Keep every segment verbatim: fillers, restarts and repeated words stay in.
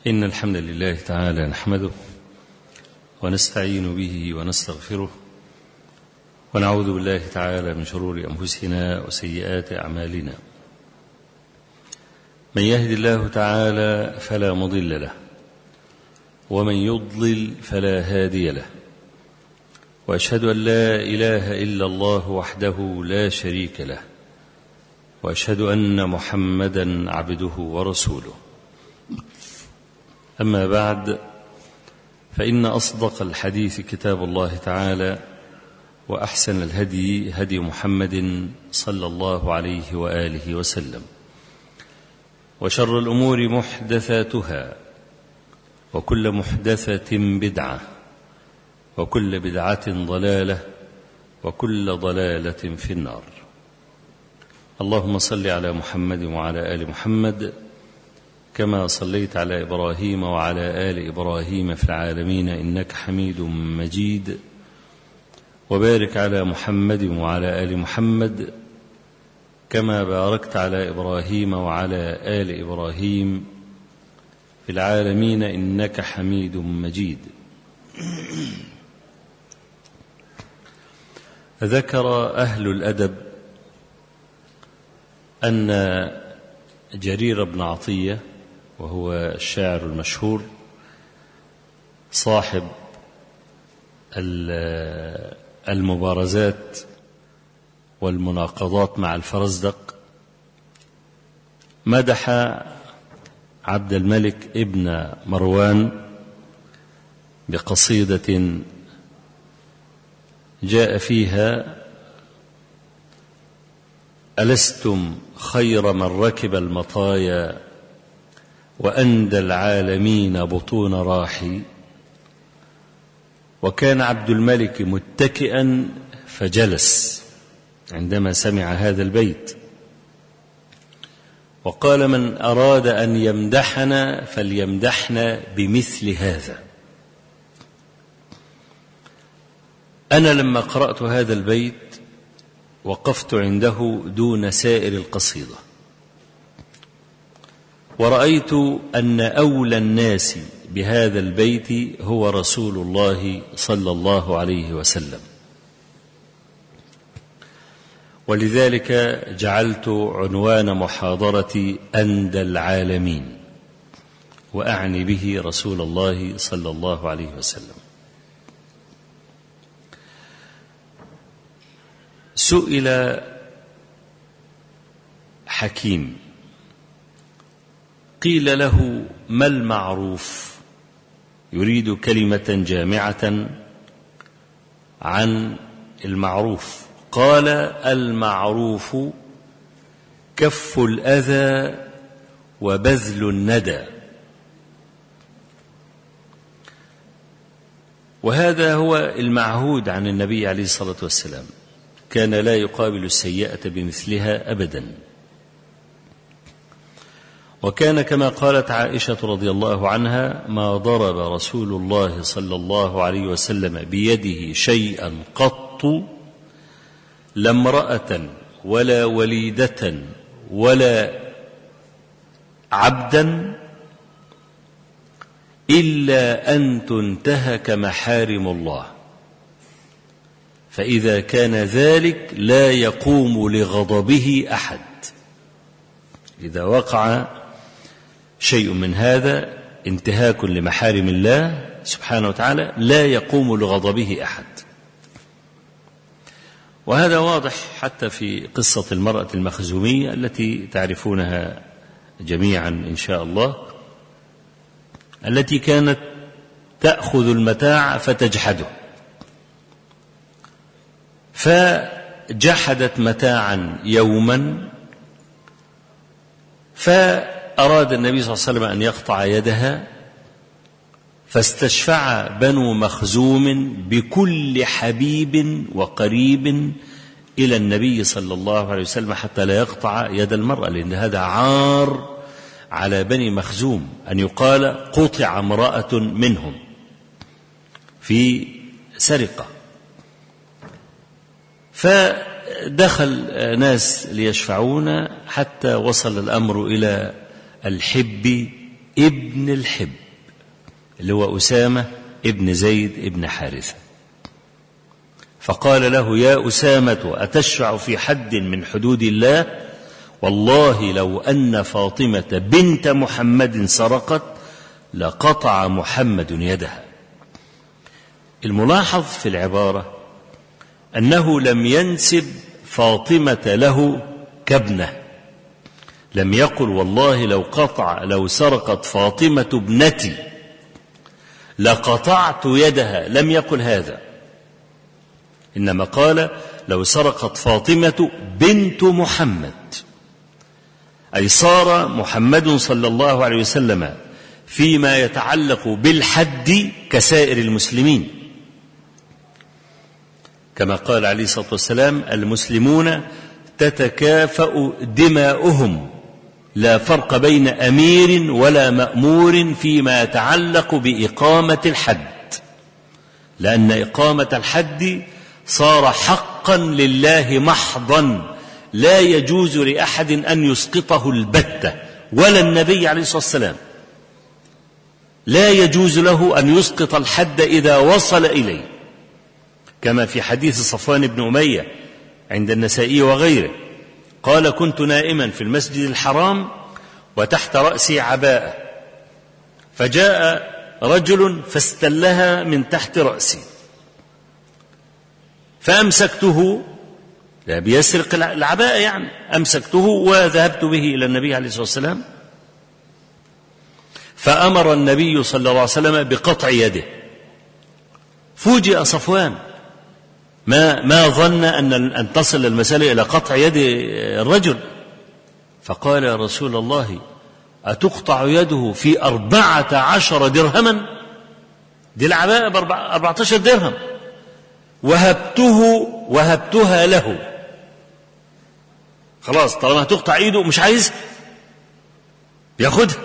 إن الحمد لله تعالى نحمده ونستعين به ونستغفره ونعوذ بالله تعالى من شرور أنفسنا وسيئات أعمالنا. من يهد الله تعالى فلا مضل له ومن يضلل فلا هادي له، وأشهد أن لا إله إلا الله وحده لا شريك له، وأشهد أن محمدا عبده ورسوله. أما بعد، فإن أصدق الحديث كتاب الله تعالى، وأحسن الهدي هدي محمد صلى الله عليه وآله وسلم، وشر الأمور محدثاتها، وكل محدثة بدعة، وكل بدعة ضلالة، وكل ضلالة في النار. اللهم صل على محمد وعلى آل محمد كما صليت على إبراهيم وعلى آل إبراهيم في العالمين إنك حميد مجيد، وبارك على محمد وعلى آل محمد كما باركت على إبراهيم وعلى آل إبراهيم في العالمين إنك حميد مجيد. ذكر أهل الأدب أن جرير بن عطية، وهو الشاعر المشهور صاحب المبارزات والمناقضات مع الفرزدق، مدح عبد الملك ابن مروان بقصيدة جاء فيها: ألستم خير من ركب المطايا وأندى العالمين بطون راحي. وكان عبد الملك متكئا فجلس عندما سمع هذا البيت، وقال: من أراد أن يمدحنا فليمدحنا بمثل هذا. أنا لما قرأت هذا البيت وقفت عنده دون سائر القصيدة، ورأيت أن أولى الناس بهذا البيت هو رسول الله صلى الله عليه وسلم، ولذلك جعلت عنوان محاضرتي أندى العالمين، وأعني به رسول الله صلى الله عليه وسلم. سئل حكيم، قيل له: ما المعروف؟ يريد كلمة جامعة عن المعروف. قال: المعروف كف الأذى وبذل الندى. وهذا هو المعهود عن النبي عليه الصلاة والسلام، كان لا يقابل السيئة بمثلها أبدا. وكان كما قالت عائشة رضي الله عنها: ما ضرب رسول الله صلى الله عليه وسلم بيده شيئا قط، لا امرأة ولا وليدة ولا عبدا، إلا أن تنتهك محارم الله، فإذا كان ذلك لا يقوم لغضبه أحد. إذا وقع شيء من هذا انتهاك لمحارم الله سبحانه وتعالى لا يقوم لغضبه أحد. وهذا واضح حتى في قصة المرأة المخزومية التي تعرفونها جميعا إن شاء الله، التي كانت تأخذ المتاع فتجحده، فجحدت متاعا يوما، فأراد النبي صلى الله عليه وسلم أن يقطع يدها، فاستشفع بنو مخزوم بكل حبيب وقريب إلى النبي صلى الله عليه وسلم حتى لا يقطع يد المرأة، لأن هذا عار على بني مخزوم أن يقال قطع امرأة منهم في سرقة. فدخل ناس ليشفعون حتى وصل الأمر إلى الحب ابن الحب اللي هو أسامة ابن زيد ابن حارثة، فقال له: يا أسامة أتشرع في حد من حدود الله؟ والله لو أن فاطمة بنت محمد سرقت لقطع محمد يدها. الملاحظ في العبارة أنه لم ينسب فاطمة له كابنة، لم يقل والله لو قطع لو سرقت فاطمة ابنتي لقطعت يدها، لم يقل هذا، إنما قال لو سرقت فاطمة بنت محمد، أي صار محمد صلى الله عليه وسلم فيما يتعلق بالحد كسائر المسلمين، كما قال عليه الصلاة والسلام: المسلمون تتكافأ دماؤهم، لا فرق بين أمير ولا مأمور فيما يتعلق بإقامة الحد، لأن إقامة الحد صار حقا لله محضا، لا يجوز لأحد أن يسقطه البتة، ولا النبي عليه الصلاة والسلام لا يجوز له أن يسقط الحد إذا وصل إليه، كما في حديث صفوان بن أمية عند النسائي وغيره قال: كنت نائما في المسجد الحرام وتحت رأسي عباءة، فجاء رجل فاستلها من تحت رأسي، فأمسكته، لا بيسرق العباءة يعني، أمسكته وذهبت به إلى النبي عليه الصلاة والسلام، فأمر النبي صلى الله عليه وسلم بقطع يده. فوجئ صفوان، ما ما ظن أن أن تصل المسألة إلى قطع يد الرجل، فقال: يا رسول الله أتقطع يده في أربعة عشر درهما؟ دي العباءة بأربعة عشر درهم، وهبته وهبتها له، خلاص طالما هتقطع ايده مش عايزها ياخدها.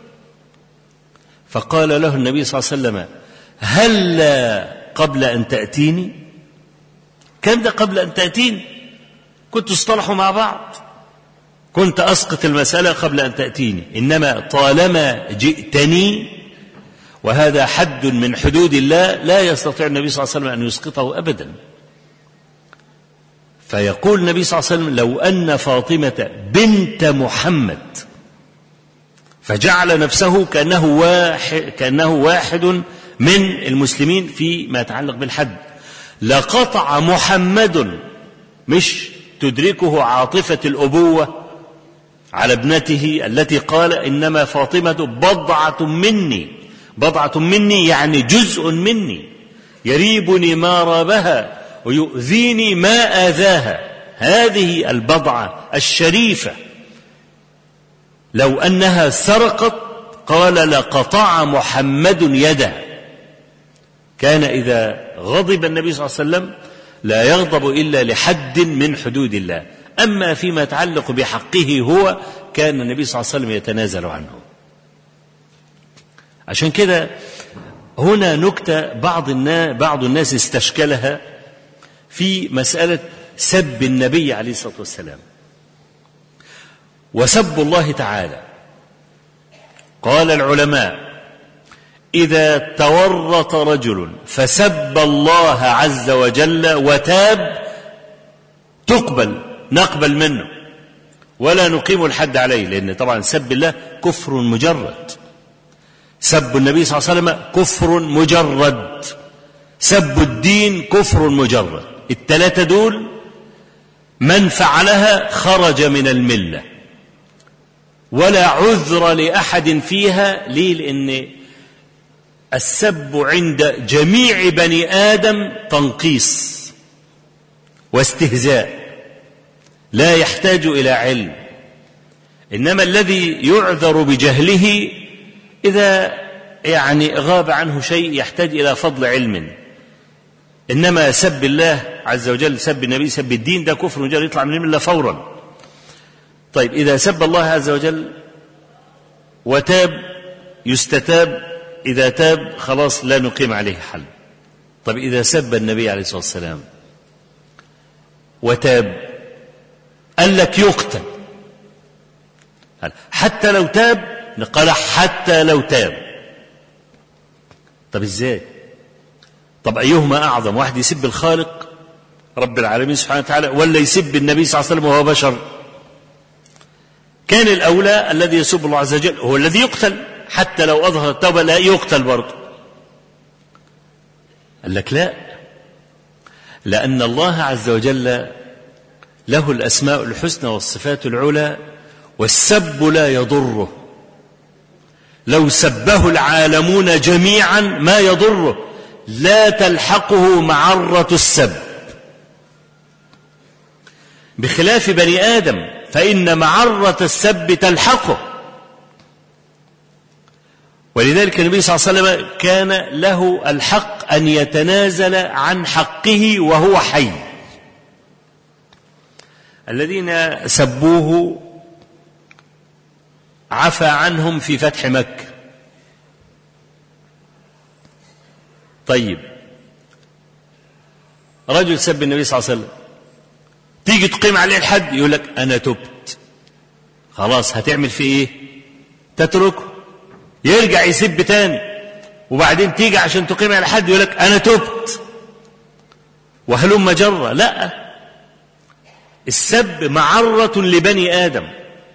فقال له النبي صلى الله عليه وسلم: هلا قبل أن تأتيني؟ كان ده قبل أن تأتيني، كنت اصطلحوا مع بعض، كنت أسقط المسألة قبل أن تأتيني، إنما طالما جئتني وهذا حد من حدود الله لا يستطيع النبي صلى الله عليه وسلم أن يسقطه أبدا. فيقول النبي صلى الله عليه وسلم: لو أن فاطمة بنت محمد، فجعل نفسه كأنه واحد, كأنه واحد من المسلمين فيما يتعلق بالحد، لقطع محمد، مش تدركه عاطفة الأبوة على ابنته التي قال إنما فاطمة بضعة مني، بضعة مني يعني جزء مني، يريبني ما رابها ويؤذيني ما آذاها، هذه البضعة الشريفة لو أنها سرقت قال لقطع محمد يده. كان إذا غضب النبي صلى الله عليه وسلم لا يغضب إلا لحد من حدود الله، أما فيما يتعلق بحقه هو كان النبي صلى الله عليه وسلم يتنازل عنه. عشان كده هنا نكتة بعض الناس, بعض الناس استشكلها في مسألة سب النبي عليه الصلاة والسلام وسب الله تعالى. قال العلماء: إذا تورط رجل فسب الله عز وجل وتاب تقبل، نقبل منه ولا نقيم الحد عليه، لأن طبعا سب الله كفر مجرد، سب النبي صلى الله عليه وسلم كفر مجرد، سب الدين كفر مجرد، الثلاثة دول من فعلها خرج من الملة ولا عذر لأحد فيها. ليه؟ لأن السب عند جميع بني آدم تنقيص واستهزاء، لا يحتاج إلى علم، إنما الذي يعذر بجهله إذا يعني غاب عنه شيء يحتاج إلى فضل علم، إنما سب الله عز وجل، سب النبي، سب الدين، ده كفر مجرد يطلع من الملة فورا. طيب إذا سب الله عز وجل وتاب يستتاب، إذا تاب خلاص لا نقيم عليه حل. طيب إذا سب النبي عليه الصلاة والسلام وتاب قال لك يقتل، حتى لو تاب قال حتى لو تاب. طب ازاي؟ طب أيهما أعظم، واحد يسب الخالق رب العالمين سبحانه وتعالى ولا يسب النبي صلى الله عليه وسلم وهو بشر؟ كان الأولى الذي يسب الله عز وجل هو الذي يقتل، حتى لو أظهر التوبة لا يقتل برضه. قال لك لا، لأن الله عز وجل له الأسماء الحسنى والصفات العلى، والسب لا يضره. لو سبه العالمون جميعا ما يضره، لا تلحقه معرة السب، بخلاف بني آدم فإن معرة السب تلحقه. ولذلك النبي صلى الله عليه وسلم كان له الحق أن يتنازل عن حقه وهو حي. الذين سبوه عفى عنهم في فتح مكة. طيب رجل سب النبي صلى الله عليه وسلم، تيجي تقيم عليه الحد يقول لك أنا تبت. خلاص هتعمل فيه إيه؟ تتركه، يرجع يسب تاني، وبعدين تيجي عشان تقيم على الحد يقول لك أنا تبت وهلم جرة. لا، السب معرة لبني آدم.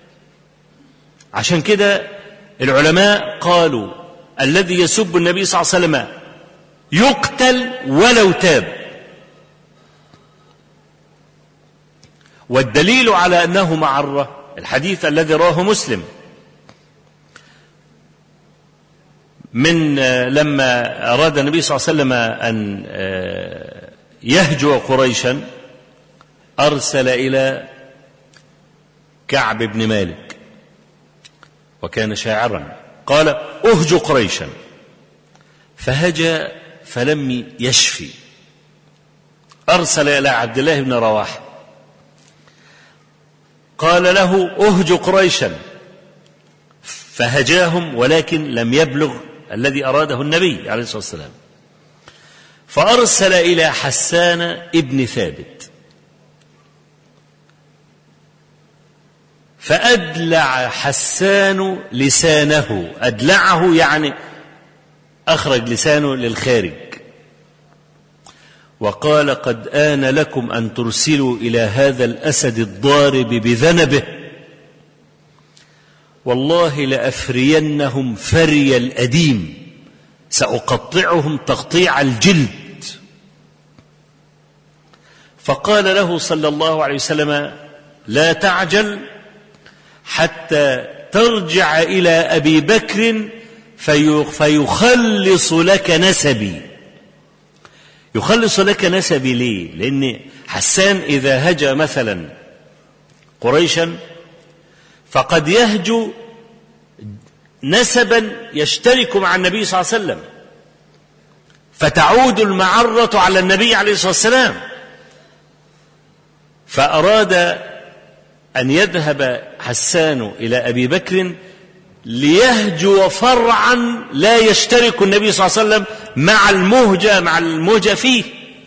عشان كده العلماء قالوا الذي يسب النبي صلى الله عليه وسلم يقتل ولو تاب. والدليل على أنه معرة الحديث الذي رواه مسلم من لما أراد النبي صلى الله عليه وسلم أن يهجو قريشا أرسل إلى كعب بن مالك وكان شاعرا، قال أهجو قريشا، فهجى فلم يشفي. أرسل إلى عبد الله بن رواحة قال له أهجو قريشا، فهجاهم ولكن لم يبلغ الذي أراده النبي عليه الصلاة والسلام. فأرسل إلى حسان ابن ثابت فأدلع حسان لسانه، أدلعه يعني أخرج لسانه للخارج، وقال قد آن لكم أن ترسلوا إلى هذا الأسد الضارب بذنبه، والله لأفرينهم فري الأديم، سأقطعهم تقطيع الجلد. فقال له صلى الله عليه وسلم لا تعجل حتى ترجع إلى أبي بكر فيخلص لك نسبي. يخلص لك نسبي ليه؟ لأن حسان إذا هجى مثلا قريشا فقد يهجو نسبا يشترك مع النبي صلى الله عليه وسلم، فتعود المعرة على النبي عليه الصلاة والسلام. فأراد أن يذهب حسان إلى أبي بكر ليهجو فرعا لا يشترك النبي صلى الله عليه وسلم مع المهجة مع المهجة فيه.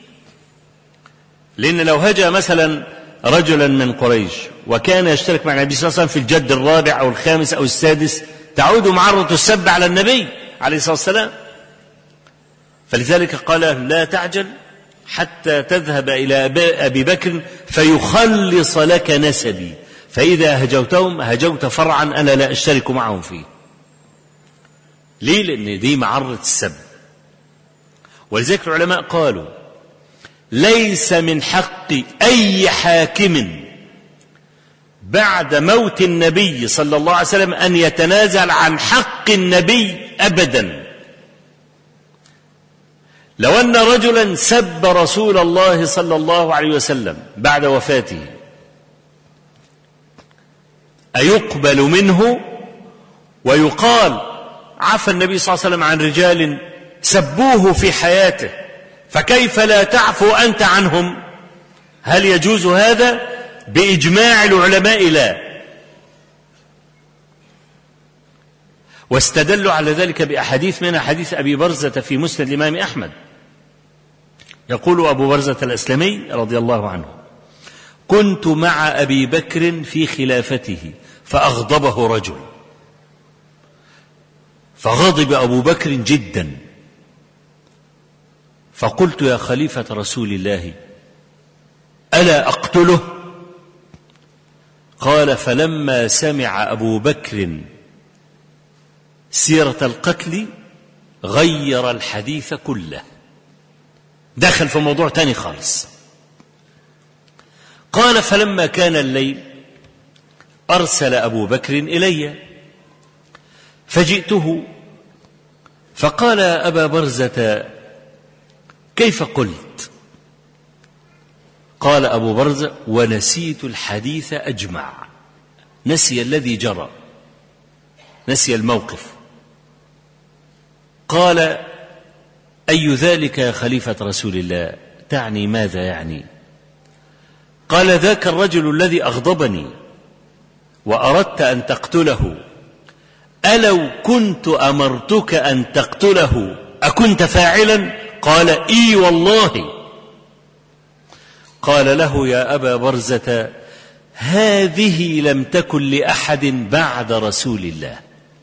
لأن لو هجى مثلا رجلا من قريش وكان يشترك مع النبي صلى الله عليه وسلم في الجد الرابع أو الخامس أو السادس تعود معرة السب على النبي عليه الصلاة والسلام. فلذلك قال لا تعجل حتى تذهب إلى أبي بكر فيخلص لك نسبي، فإذا هجوتهم هجوت فرعا أنا لا أشترك معهم فيه. ليه؟ لأن دي معرة السب. ولذلك العلماء قالوا ليس من حق أي حاكم بعد موت النبي صلى الله عليه وسلم أن يتنازل عن حق النبي أبدا. لو أن رجلا سب رسول الله صلى الله عليه وسلم بعد وفاته أيقبل منه ويقال عفى النبي صلى الله عليه وسلم عن رجال سبوه في حياته فكيف لا تعفو أنت عنهم؟ هل يجوز هذا؟ بإجماع العلماء لا. واستدلوا على ذلك بأحاديث منها حديث أبي برزة في مسند الإمام أحمد. يقول أبو برزة الأسلمي رضي الله عنه كنت مع أبي بكر في خلافته فأغضبه رجل فغضب أبو بكر جدا، فقلت يا خليفة رسول الله ألا أقتله؟ قال فلما سمع أبو بكر سيرة القتل غير الحديث كله، دخل في موضوع تاني خالص. قال فلما كان الليل أرسل أبو بكر إلي فجئته فقال أبا برزة كيف قلت؟ قال أبو برزة ونسيت الحديث أجمع، نسي الذي جرى، نسي الموقف. قال أي ذلك يا خليفة رسول الله؟ تعني ماذا يعني؟ قال ذاك الرجل الذي أغضبني وأردت أن تقتله، ألو كنت أمرتك أن تقتله أكنت فاعلا؟ قال إي والله. قال له يا أبا برزة هذه لم تكن لأحد بعد رسول الله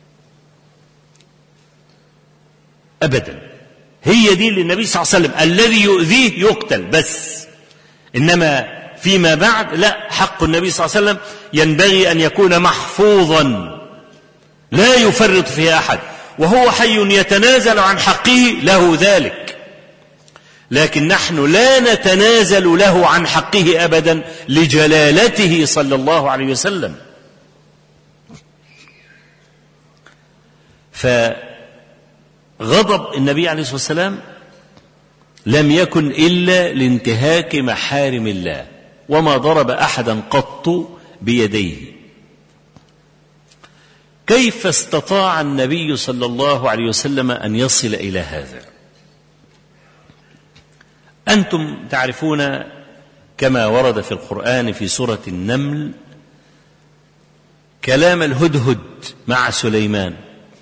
أبدا، هي دي للنبي صلى الله عليه وسلم، الذي يؤذيه يقتل بس، إنما فيما بعد لا، حق النبي صلى الله عليه وسلم ينبغي أن يكون محفوظا لا يفرط فيه أحد، وهو حي يتنازل عن حقه له ذلك، لكن نحن لا نتنازل له عن حقه أبدا لجلالته صلى الله عليه وسلم. فغضب النبي عليه الصلاة والسلام لم يكن إلا لانتهاك محارم الله، وما ضرب أحدا قط بيديه. كيف استطاع النبي صلى الله عليه وسلم أن يصل إلى هذا؟ أنتم تعرفون كما ورد في القرآن في سورة النمل كلام الهدهد مع سليمان.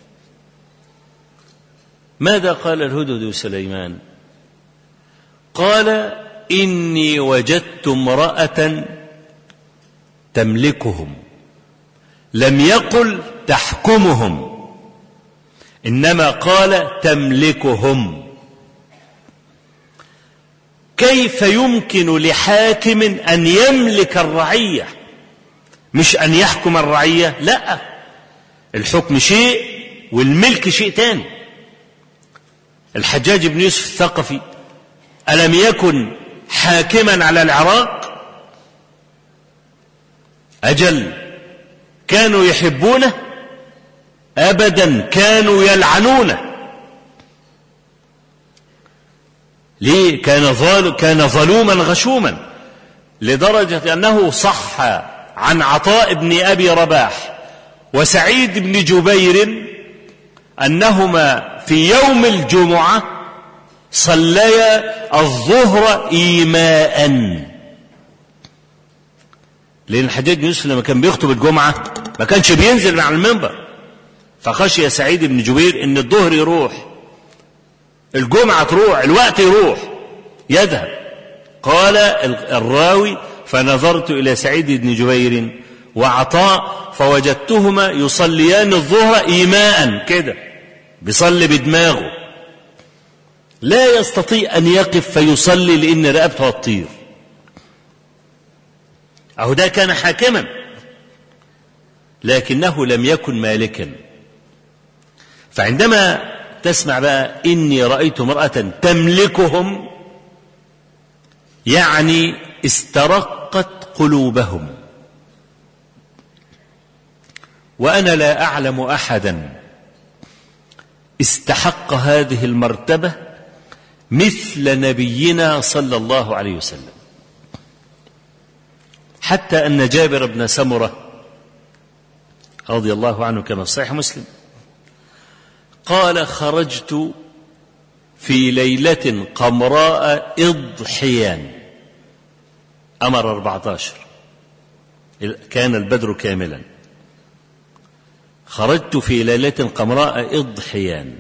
ماذا قال الهدهد سليمان؟ قال إني وجدت امرأة تملكهم، لم يقل تحكمهم، إنما قال تملكهم. كيف يمكن لحاكم أن يملك الرعية مش أن يحكم الرعية؟ لا، الحكم شيء والملك شيء تاني. الحجاج بن يوسف الثقفي ألم يكن حاكما على العراق؟ أجل، كانوا يحبونه؟ أبدا، كانوا يلعنونه. ليه؟ كان ظالم، كان ظلوما غشوما، لدرجة أنه صح عن عطاء بن أبي رباح وسعيد بن جبير أنهما في يوم الجمعة صليا الظهر إيماء، لأن الحجاج بن يوسف لما كان بيخطب الجمعة ما كانش بينزل من على المنبر، فخشي سعيد بن جبير إن الظهر يروح، الجمعة تروح، الوقت يروح، يذهب. قال الراوي فنظرت إلى سعيد بن جبير وعطاء فوجدتهما يصليان الظهر إيماء، كده بيصلي بدماغه، لا يستطيع أن يقف فيصلي لأن رقبته هتطير. أهو ده كان حاكما، لكنه لم يكن مالكا. فعندما تسمع بقى إني رأيت امرأة تملكهم، يعني استرقت قلوبهم. وأنا لا أعلم أحدا استحق هذه المرتبة مثل نبينا صلى الله عليه وسلم، حتى أن جابر بن سمرة رضي الله عنه كما في صحيح مسلم قال خرجت في ليلة قمراء إضحيان، أمر أربعة عشر، كان البدر كاملا. خرجت في ليلة قمراء إضحيان.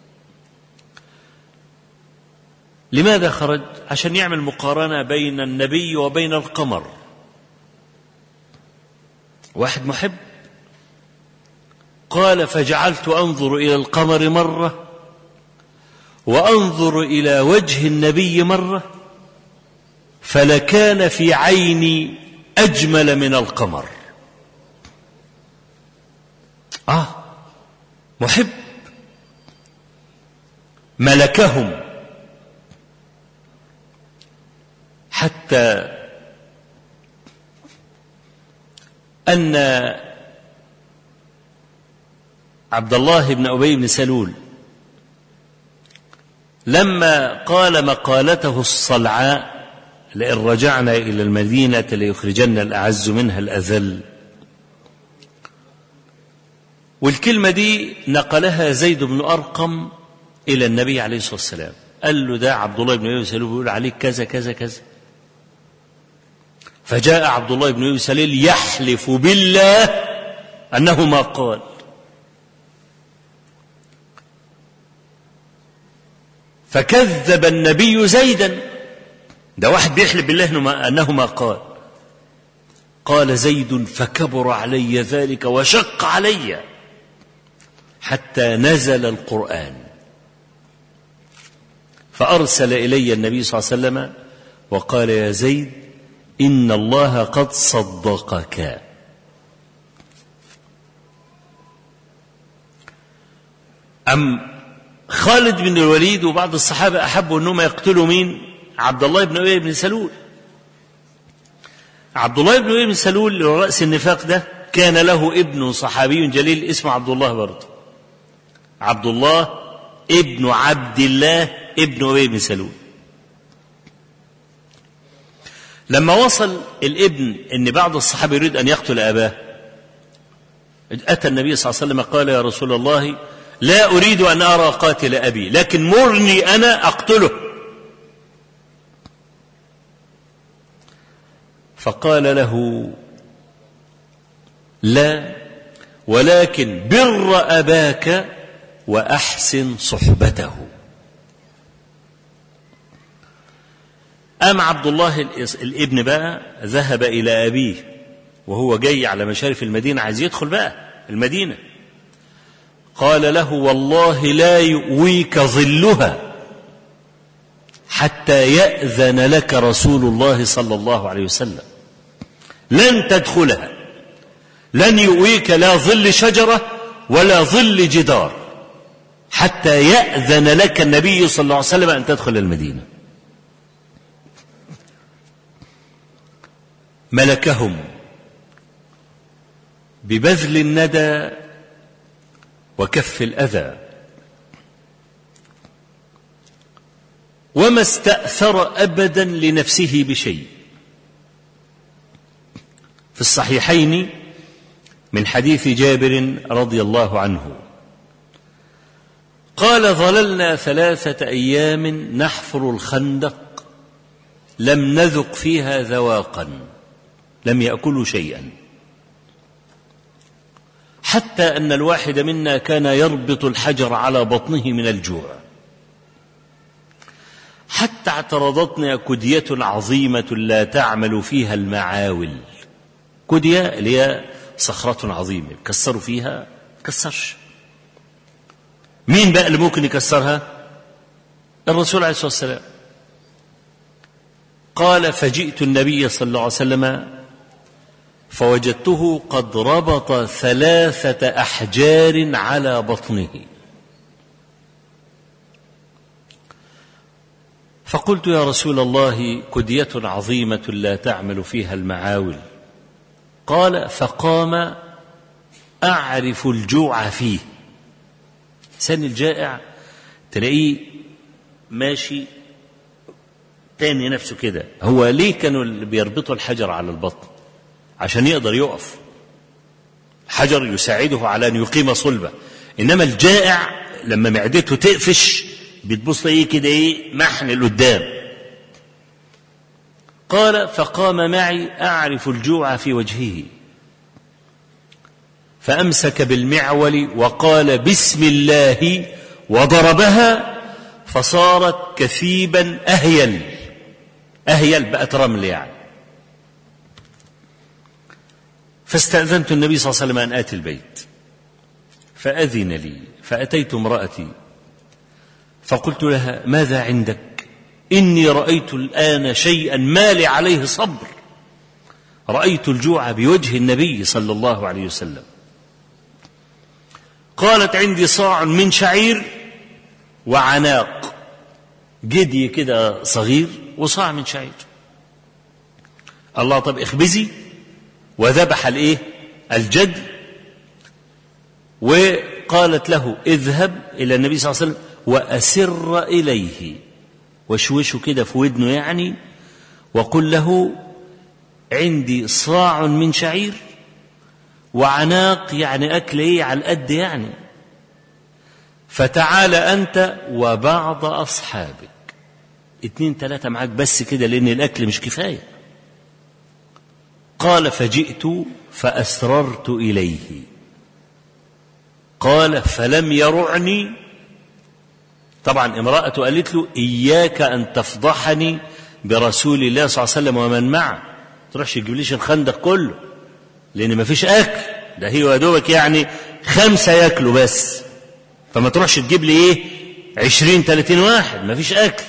لماذا خرج؟ عشان يعمل مقارنة بين النبي وبين القمر. واحد محب قال فجعلت أنظر إلى القمر مرة وأنظر إلى وجه النبي مرة فلكان في عيني أجمل من القمر. آه محب ملكهم حتى أن عبد الله بن أبي بن سلول لما قال مقالته الصلعاء لئن رجعنا إلى المدينة ليخرجن الأعز منها الأذل، والكلمة دي نقلها زيد بن أرقم إلى النبي عليه الصلاة والسلام، قال له ده عبد الله بن أبي بن سلول بيقول عليك كذا كذا كذا. فجاء عبد الله بن أبي بن سلول يحلف بالله أنه ما قال، فكذب النبي زيدا، ده واحد بيحلف بالله أنه ما قال. قال زيد فكبر علي ذلك وشق علي حتى نزل القرآن، فأرسل إلي النبي صلى الله عليه وسلم وقال يا زيد إن الله قد صدقك. أم خالد بن الوليد وبعض الصحابة أحبوا أنهم يقتلوا مين؟ عبد الله بن أبي بن سلول. عبد الله بن أبي بن سلول رأس النفاق ده كان له ابن صحابي جليل اسمه عبد الله برضه، عبد الله ابن عبد الله ابن أبي بن سلول. لما وصل الابن ان بعض الصحابة يريد ان يقتل اباه، اتى النبي صلى الله عليه وسلم قال يا رسول الله لا اريد ان ارى قاتل ابي لكن مرني انا اقتله. فقال له لا ولكن بر اباك واحسن صحبته. أم عبد الله الابن بقى ذهب إلى أبيه وهو جاي على مشارف المدينة عايز يدخل بقى المدينة، قال له والله لا يؤويك ظلها حتى يأذن لك رسول الله صلى الله عليه وسلم، لن تدخلها، لن يؤويك لا ظل شجرة ولا ظل جدار حتى يأذن لك النبي صلى الله عليه وسلم أن تدخل المدينة. ملكهم ببذل الندى وكف الأذى، وما استأثر أبدا لنفسه بشيء. في الصحيحين من حديث جابر رضي الله عنه قال ظللنا ثلاثة أيام نحفر الخندق لم نذق فيها ذواقا، لم يأكلوا شيئا، حتى أن الواحد منا كان يربط الحجر على بطنه من الجوع، حتى اعترضتنا كدية عظيمة لا تعمل فيها المعاول. كدية اللي هي صخرة عظيمة كسروا فيها كسرش. مين بقى اللي ممكن يكسرها؟ الرسول عليه الصلاة والسلام. قال فجئت النبي صلى الله عليه وسلم فوجدته قد ربط ثلاثة أحجار على بطنه، فقلت يا رسول الله كدية عظيمة لا تعمل فيها المعاول. قال فقام أعرف الجوع فيه. سن الجائع تلاقيه ماشي تاني نفسه كده. هو ليه كانوا بيربطوا الحجر على البطن؟ عشان يقدر يقف، حجر يساعده على أن يقيم صلبه. إنما الجائع لما معدته تقفش بتبص ايه كده ايه محن لقدام. قال فقام معي أعرف الجوع في وجهه فأمسك بالمعول وقال بسم الله وضربها فصارت كثيبا أهيل. أهيل بقت رمل يعني. فاستأذنت النبي صلى الله عليه وسلم أن آتي البيت، فأذن لي فأتيت امرأتي فقلت لها ماذا عندك؟ إني رأيت الآن شيئا ما لي عليه صبر، رأيت الجوع بوجه النبي صلى الله عليه وسلم. قالت عندي صاع من شعير وعناق، جدي كده صغير وصاع من شعير. الله، طب اخبزي. وذبح الايه؟ الجد. وقالت له اذهب إلى النبي صلى الله عليه وسلم وأسر إليه، وشوشه كده في ودنه يعني، وقل له عندي صاع من شعير وعناق، يعني أكل إيه على القد يعني، فتعال أنت وبعض أصحابك، اتنين تلاتة معاك بس كده، لأن الأكل مش كفاية. قال فجئت فأسررت إليه. قال فلم يرعني. طبعا امرأته قالت له إياك أن تفضحني برسول الله صلى الله عليه وسلم ومن معه، تروحش تجيبليش الخندق كله لأن ما فيش أكل، ده هي ودوبك يعني خمسة يأكلوا بس، فما تروحش تجيب لي إيه عشرين تلاتين واحد، ما فيش أكل.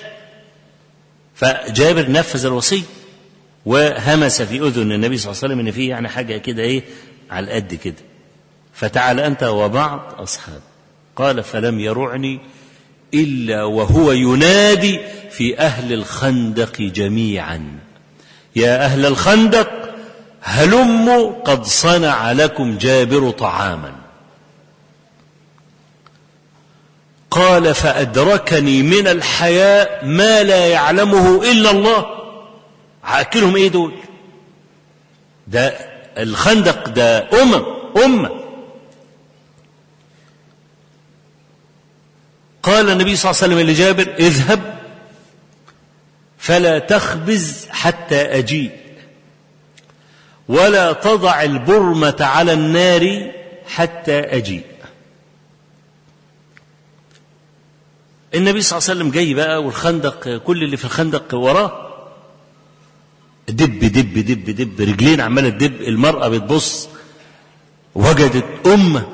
فجابر نفذ الوصي وهمس في أذن النبي صلى الله عليه وسلم إن فيه يعني حاجة كده إيه على القد كده، فتعال أنت وبعض أصحاب. قال فلم يرعني إلا وهو ينادي في أهل الخندق جميعا يا أهل الخندق هلموا قد صنع لكم جابر طعاما. قال فأدركني من الحياء ما لا يعلمه إلا الله. هأكلهم إيه دول؟ ده الخندق ده أمم أمة. قال النبي صلى الله عليه وسلم لجابر اذهب فلا تخبز حتى أجيء ولا تضع البرمة على النار حتى أجيء. النبي صلى الله عليه وسلم جاي بقى، والخندق كل اللي في الخندق وراه، دب دب دب دب رجلين عمالة دب. المرأة بتبص وجدت أمة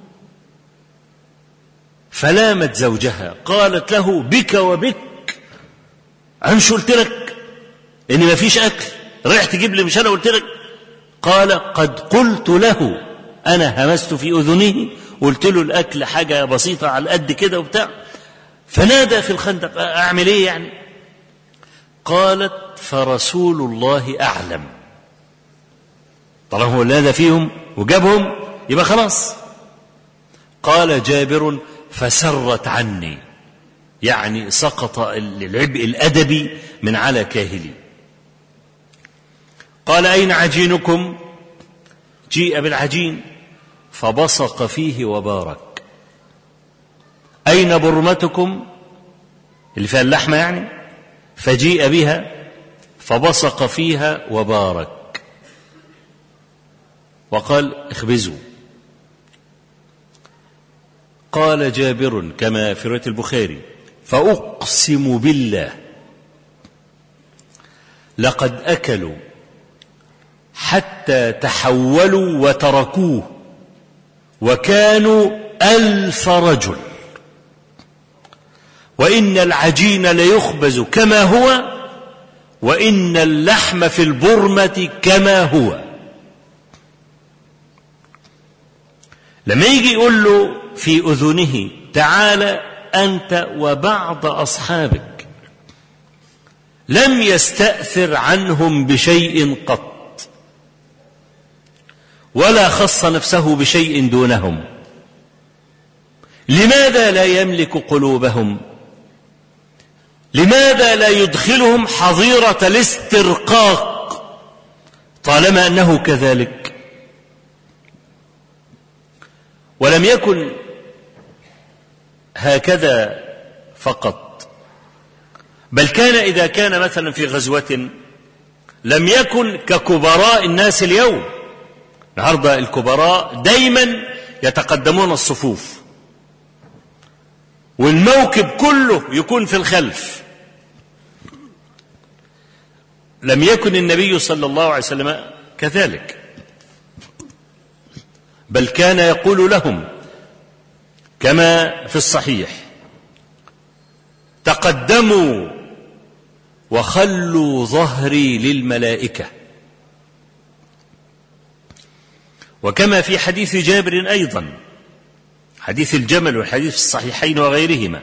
فلامت زوجها قالت له بك وبك، أنا مش قلت لك إن ما فيش أكل؟ رايح تجيب لي، مش أنا قلت لك؟ قال قد قلت له، أنا همست في أذنه قلت له الأكل حاجة بسيطة على قد كده وبتاع. فنادى في الخندق أعمل إيه يعني؟ قالت فرسول الله أعلم. طالما هو اللي نادى فيهم وجابهم يبقى خلاص. قال جابر فسرت عني، يعني سقط العبء الأدبي من على كاهلي. قال أين عجينكم؟ جيء بالعجين فبصق فيه وبارك. أين برمتكم؟ اللي فيها اللحمة يعني. فجيء بها فبصق فيها وبارك وقال اخبزوا. قال جابر كما في رواية البخاري فأقسم بالله لقد أكلوا حتى تحولوا وتركوه وكانوا ألف رجل، وإن العجين ليخبز كما هو وإن اللحم في البرمة كما هو. لما يجي يقول له في أذنه تعال أنت وبعض أصحابك، لم يستأثر عنهم بشيء قط ولا خص نفسه بشيء دونهم. لماذا لا يملك قلوبهم؟ لماذا لا يدخلهم حظيرة الاسترقاق طالما أنه كذلك؟ ولم يكن هكذا فقط، بل كان إذا كان مثلا في غزوة لم يكن ككبراء الناس اليوم. النهارده الكبراء دايما يتقدمون الصفوف والموكب كله يكون في الخلف. لم يكن النبي صلى الله عليه وسلم كذلك، بل كان يقول لهم كما في الصحيح: تقدموا وخلوا ظهري للملائكة. وكما في حديث جابر أيضا، حديث الجمل والحديث في الصحيحين وغيرهما،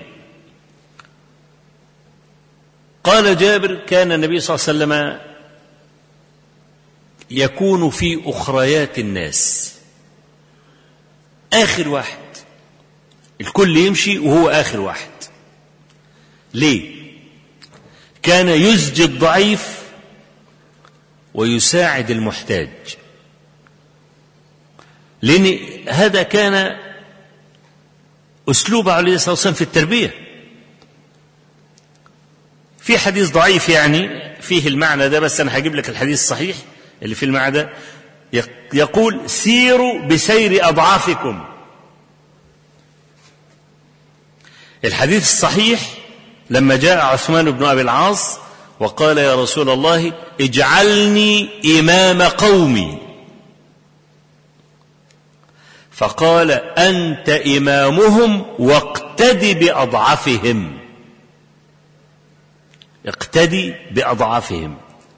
قال جابر: كان النبي صلى الله عليه وسلم يكون في أخريات الناس آخر واحد، الكل يمشي وهو آخر واحد. ليه؟ كان يزجي الضعيف ويساعد المحتاج، لأن هذا كان أسلوب عليه الصلاة والسلام في التربية. في حديث ضعيف يعني فيه المعنى ده، بس أنا هجيب لك الحديث الصحيح اللي في المعنى ده. يقول: سيروا بسير أضعافكم. الحديث الصحيح لما جاء عثمان بن أبي العاص وقال: يا رسول الله اجعلني إمام قومي، فقال: أنت إمامهم واقتدي بأضعافهم، اقتدي بأضعافهم.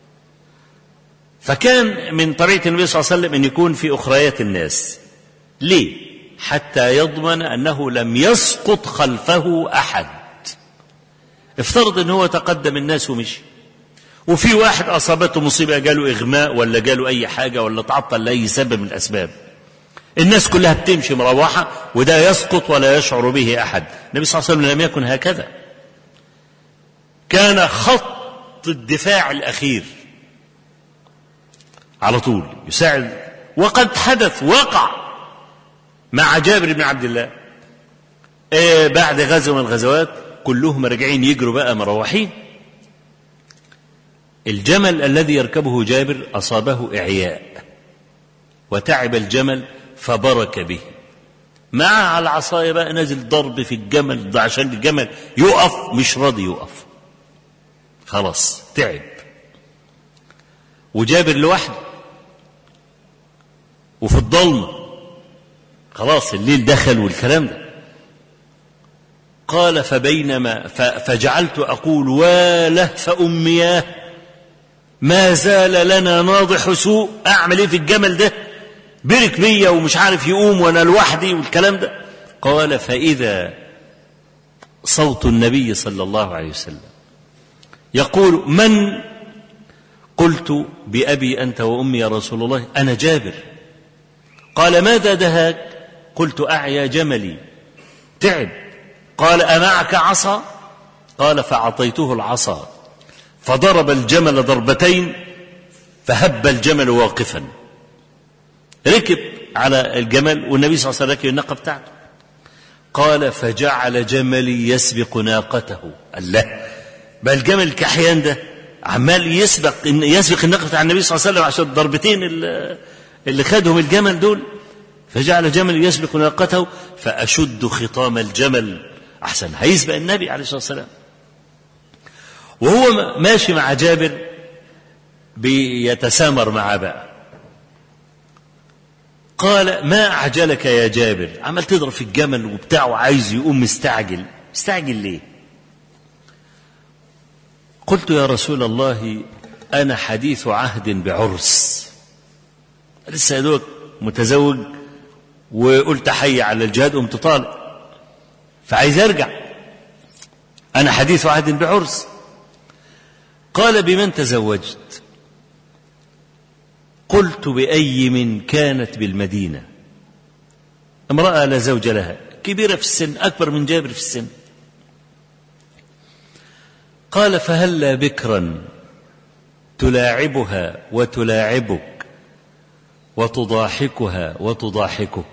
فكان من طريقة النبي صلى الله عليه وسلم أن يكون في أخريات الناس. ليه؟ حتى يضمن أنه لم يسقط خلفه أحد. افترض أنه هو تقدم الناس ومشي، وفي واحد أصابته مصيبة، جاله إغماء ولا جاله أي حاجة ولا تعطل لأي سبب من الأسباب، الناس كلها بتمشي مروحة وده يسقط ولا يشعر به أحد. النبي صلى الله عليه وسلم لم يكن هكذا، كان خط الدفاع الأخير على طول يساعد. وقد حدث وقع مع جابر بن عبد الله إيه بعد غزوة من الغزوات، كلهم راجعين يجروا بقى مروحين، الجمل الذي يركبه جابر أصابه إعياء وتعب الجمل فبرك به، مع على العصاية بقى نازل ضرب في الجمل ده عشان الجمل يقف، مش راضي يقف، خلاص تعب. وجابر لوحده وفي الضلمة، خلاص الليل دخل والكلام ده. قال: فبينما فجعلت أقول: واله فأمياه، ما زال لنا ناضح سوء، أعمل إيه في الجمل ده؟ برك بيا ومش عارف يقوم وأنا لوحدي والكلام ده. قال: فإذا صوت النبي صلى الله عليه وسلم يقول: من؟ قلت: بأبي أنت وأمي يا رسول الله، أنا جابر. قال: ماذا دهاك؟ قلت: أعيا جملي، تعب. قال: أمعك عصا؟ قال: فأعطيته العصا فضرب الجمل ضربتين فهب الجمل واقفا. ركب على الجمل والنبي صلى الله عليه وسلم ركب الناقة بتاعته. قال: فجعل جملي يسبق ناقته. الله، بقى الجمل الكحيان ده عمال يسبق يسبق الناقة بتاع النبي صلى الله عليه وسلم عشان الضربتين اللي خدهم الجمل دول. فجعل جمل يسبق ناقته فأشد خطام الجمل، أحسن هيسبق النبي عليه الصلاة والسلام. وهو ماشي مع جابر بيتسامر معه بقى. قال: ما أعجلك يا جابر؟ عمال تضرب في الجمل وبتاع وعايز يقوم مستعجل، مستعجل ليه؟ قلت: يا رسول الله أنا حديث عهد بعرس، لسه يدوك متزوج، وقلت حي على الجهاد قمت طالع، فعايز أرجع، أنا حديث عهد بعرس. قال: بمن تزوجت؟ قلت: بأي من كانت بالمدينة، امرأة لا زوج لها، كبيرة في السن، أكبر من جابر في السن. قال: فهلا بكرا تلاعبها وتلاعبك وتضاحكها وتضاحكك.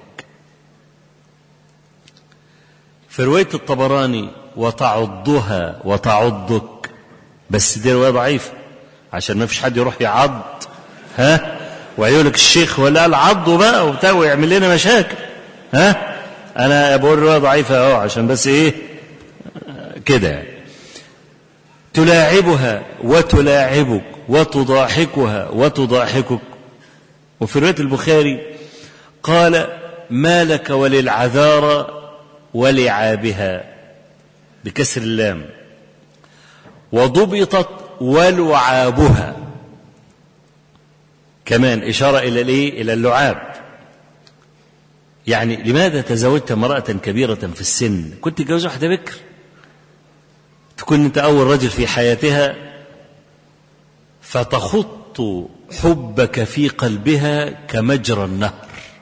في رواية الطبراني: وتعضها وتعضك، بس دي رواية ضعيفة عشان ما فيش حد يروح يعض ها ويقول لك الشيخ ولا قال عضوا بقى وبتاع ويعمل لنا مشاكل. ها انا بقول رواية ضعيفة اهو عشان بس ايه كده. تلاعبها وتلاعبك وتضاحكها وتضاحكك. وفي رواية البخاري قال: ما لك وللعذارى ولعابها بكسر اللام، وضبطت ولعابها كمان إشارة إلى الإيه؟ إلى اللعاب. يعني لماذا تزوجت امرأة كبيرة في السن؟ كنت تجوز واحدة بكر، تكون أنت أول رجل في حياتها، فتخط حبك في قلبها كمجرى النهر.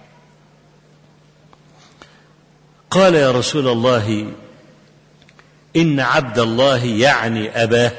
قال يا رسول الله إن عبد الله يعني أباه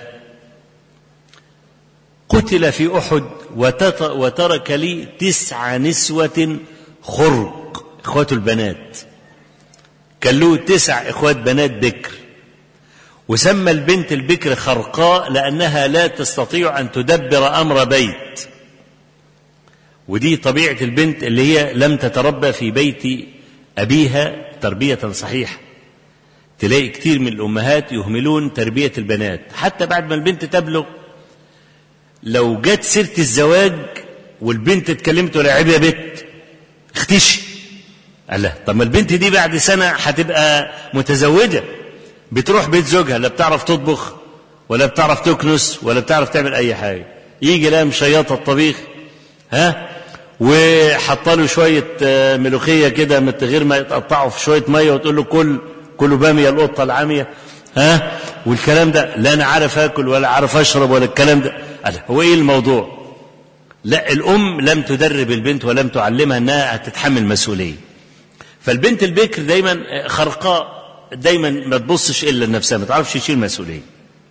قتل في أحد وترك لي تسع نسوة خرق، إخوات البنات، كان له تسع إخوات بنات بكر، وسمى البنت البكر خرقاء لأنها لا تستطيع أن تدبر أمر بيت، ودي طبيعة البنت اللي هي لم تتربى في بيت أبيها تربية صحيحة. تلاقي كتير من الأمهات يهملون تربية البنات حتى بعد ما البنت تبلغ. لو جت سيرة الزواج والبنت اتكلمت ولا عيب يا بت اختشي، قال لها طب ما البنت دي بعد سنة هتبقى متزوجة، بتروح بيت زوجها لا بتعرف تطبخ ولا بتعرف تكنس ولا بتعرف تعمل أي حاجة، يجي لها مشيطة الطبيخ ها وحطاله شوية ملوخية كده من غير ما يتقطعوا في شوية مية وتقول له كل كله بامية القطة العامية ها والكلام ده، لا أنا عارف أكل ولا عارف أشرب ولا الكلام ده. قال هو إيه الموضوع؟ لا، الأم لم تدرب البنت ولم تعلمها أنها تتحمل مسؤولية. فالبنت البكر دايما خرقاء، دايما ما تبصش إلا لنفسها، ما تعرفش تشيل مسؤولية.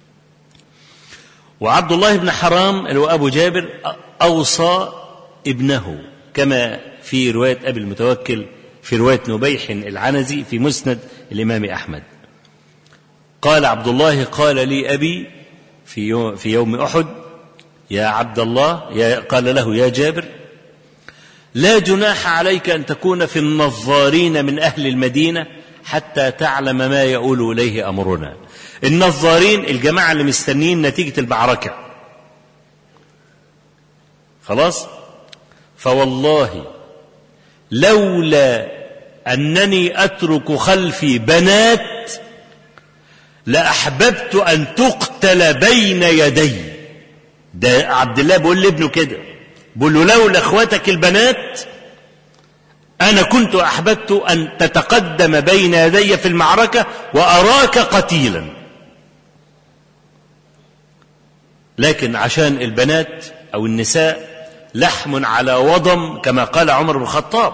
وعبد الله بن حرام اللي هو أبو جابر أوصى ابنه كما في رواية أبي المتوكل في رواية نبيح العنزي في مسند الإمام أحمد. قال عبد الله قال لي أبي في يوم, في يوم أحد يا عبد الله، يا قال له يا جابر لا جناح عليك أن تكون في النظارين من أهل المدينة حتى تعلم ما يؤول إليه أمرنا. النظارين الجماعة اللي مستنين نتيجة المعركة خلاص. فوالله لولا أنني أترك خلفي بنات لأحببت أن تقتل بين يدي. ده عبد الله بيقول لابنه كده، بيقول له لولا اخواتك البنات أنا كنت أحببت أن تتقدم بين يدي في المعركة وأراك قتيلا. لكن عشان البنات أو النساء لحم على وضم كما قال عمر بن الخطاب.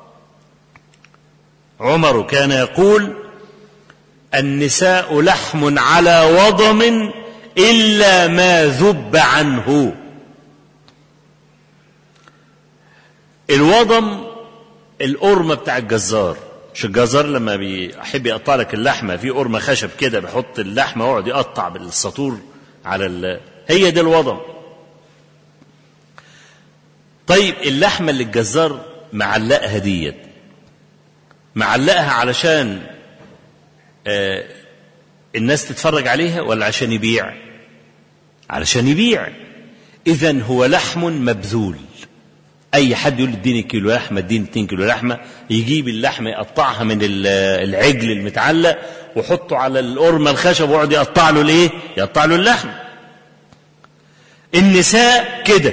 عمر كان يقول النساء لحم على وضم إلا ما ذب عنه. الوضم القرمة بتاع الجزار، مش الجزار لما بيحب يقطع لك اللحمة في قرمة خشب كده بيحط اللحمة ويقعد يقطع بالسطور على ال... هي دي الوضم. طيب اللحمة اللي الجزار معلقها ديت معلقها علشان آه الناس تتفرج عليها ولا عشان يبيع؟ علشان يبيع. إذن هو لحم مبذول. أي حد يقول اديني كيلو لحمة اديني اتنين كيلو لحمة، يجيب اللحمة يقطعها من العجل المتعلق وحطه على القرمة الخشب ويقعد يقطع له الايه؟ يقطع له اللحم. النساء كده،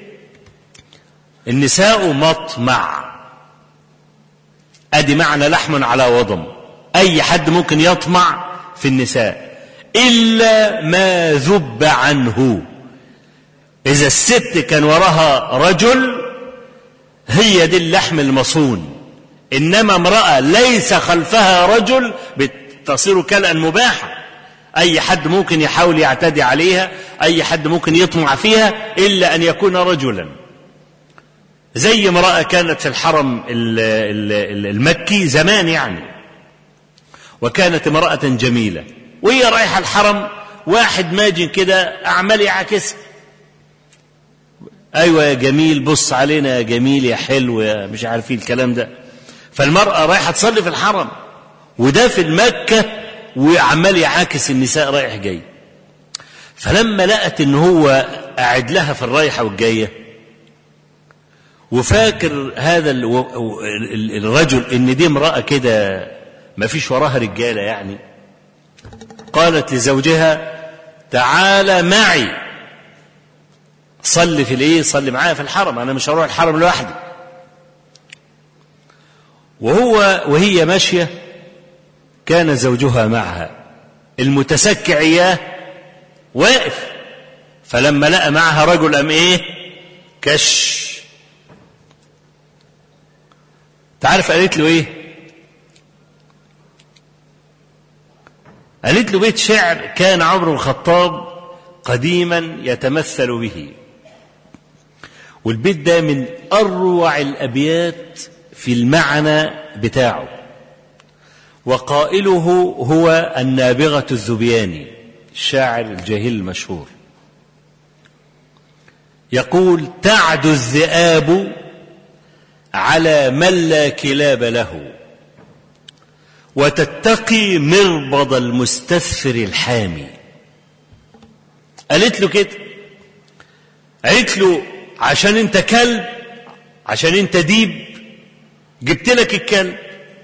النساء مطمع، ادي معنى لحم على وضم. اي حد ممكن يطمع في النساء الا ما ذب عنه. اذا الست كان وراها رجل هي دي اللحم المصون، انما امرأة ليس خلفها رجل بتصير كلأ مباحة. اي حد ممكن يحاول يعتدي عليها، اي حد ممكن يطمع فيها الا ان يكون رجلا. زي امرأة كانت في الحرم المكي زمان يعني، وكانت امرأة جميلة، وهي رايحة الحرم واحد ماجن كده أعمال يعاكسها، أيوة يا جميل بص علينا يا جميل يا حلو يا مش عارفين الكلام ده. فالمرأة رايحة تصلي في الحرم وده في المكة وعمال يعاكس النساء رايح جاي. فلما لقت إن هو قاعد لها في الرايحة والجاية وفاكر هذا الرجل إن دي امرأة كده ما فيش وراها رجالة يعني. قالت لزوجها تعال معي صلي في الايه، صلي معايا في الحرم، انا مش هروح الحرم لوحدي. وهو وهي ماشية كان زوجها معها، المتسكع اياه واقف، فلما لقى معها رجل ام ايه كش. تعرف قالت له ايه؟ قالت له بيت شعر كان عمر الخطاب قديما يتمثل به، والبيت ده من أروع الأبيات في المعنى بتاعه، وقائله هو النابغة الذبياني الشاعر الجاهل المشهور. يقول تعدو الذئاب على من لا كلاب له، وتتقي مربض المستثفر الحامي. قالت له كده، قالت له عشان انت كلب، عشان انت ديب جبت لك الكلب.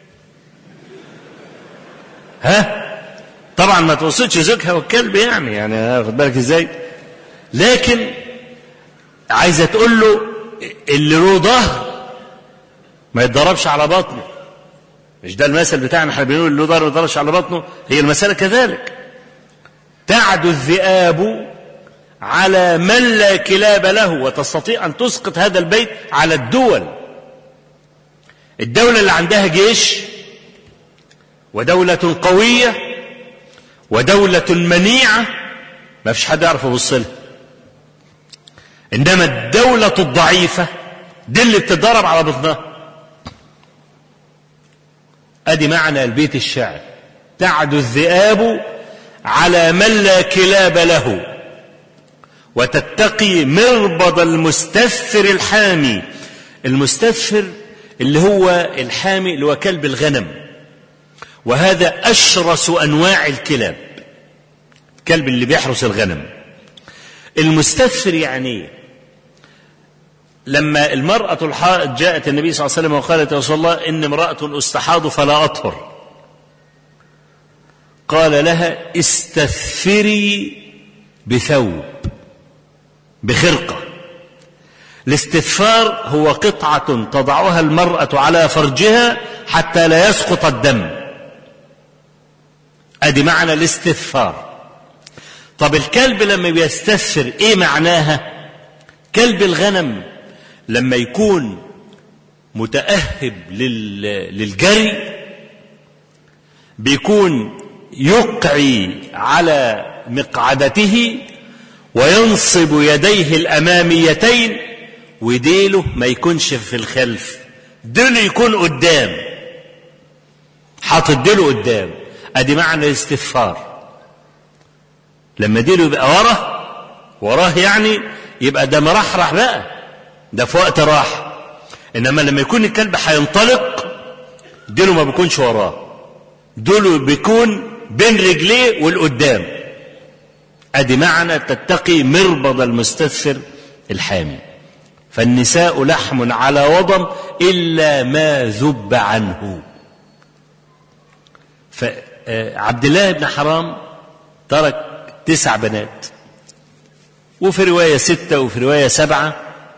ها طبعا ما توصلش زوجها والكلب يعني يعني خد بالك ازاي، لكن عايزه تقول له اللي له ظهر ما يتضربش على بطنه. مش ده المثل بتاعنا احنا بنقول اللي له ظهر ما يتضربش على بطنه؟ هي المسألة كذلك. تعدو الذئاب على من لا كلاب له، وتستطيع أن تسقط هذا البيت على الدول. الدولة اللي عندها جيش ودولة قوية ودولة منيعة ما فيش حد يعرف يبص لها، إنما الدولة الضعيفة دي اللي بتتضرب على بطنها. أدي معنى البيت الشعر، تعدو الذئاب على من لا كلاب له، وتتقي مربض المستثفر الحامي. المستثفر اللي هو الحامي اللي هو كلب الغنم، وهذا أشرس أنواع الكلاب، الكلب اللي بيحرس الغنم. المستثفر يعني لما المرأة الحائض جاءت النبي صلى الله عليه وسلم وقالت يا رسول الله إن امرأة استحاض فلا أطهر، قال لها استثفري بثوب بخرقة. الاستثفار هو قطعة تضعها المرأة على فرجها حتى لا يسقط الدم، ادي معنى الاستثفار. طب الكلب لما بيستثفر ايه معناها؟ كلب الغنم لما يكون متأهب للجري بيكون يقعي على مقعدته وينصب يديه الأماميتين، وديله ما يكونش في الخلف، ديله يكون قدام، حاطط ديله قدام. ادي معنى الاستثفار. لما ديله يبقى وراه وراه يعني يبقى ده مرحرح بقى، ده في وقت راحة. انما لما يكون الكلب هينطلق ديله ما بيكونش وراه، ديله بيكون بين رجليه والقدام. ادي معنى تتقي مربض المستثفر الحامي. فالنساء لحم على وضم إلا ما ذب عنه. فعبد الله بن حرام ترك تسع بنات، وفي رواية ستة وفي رواية سبعة.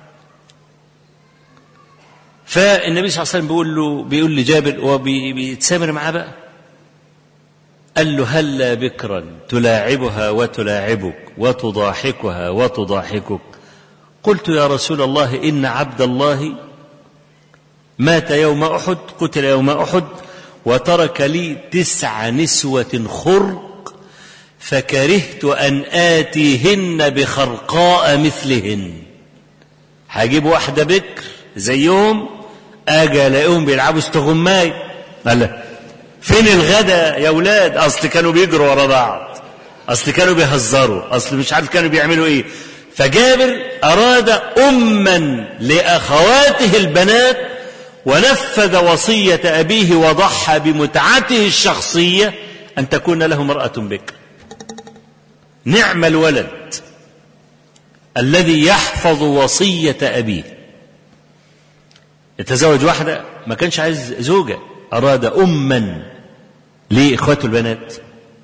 فالنبي صلى الله عليه وسلم بيقول له بيقول لجابر وبيتسامر معاه بقى، قال له هلا بكرا تلاعبها وتلاعبك وتضاحكها وتضاحكك. قلت يا رسول الله إن عبد الله مات يوم أحد، قتل يوم أحد، وترك لي تسع نسوة خرق، فكرهت أن آتيهن بخرقاء مثلهن. هجيب واحدة بكر زيهم أجي ألاقيهم بيلعبوا استغماي. قال له فين الغدا يا ولاد؟ أصل كانوا بيجروا ورا بعض، أصل كانوا بيهزروا، أصل مش عارف كانوا بيعملوا إيه. فجابر أراد أما لأخواته البنات ونفذ وصية أبيه وضحى بمتعته الشخصية أن تكون له امرأة بكر. نعم الولد الذي يحفظ وصية أبيه. يتزوج واحدة ما كانش عايز زوجة، أراد أما لإخوته البنات.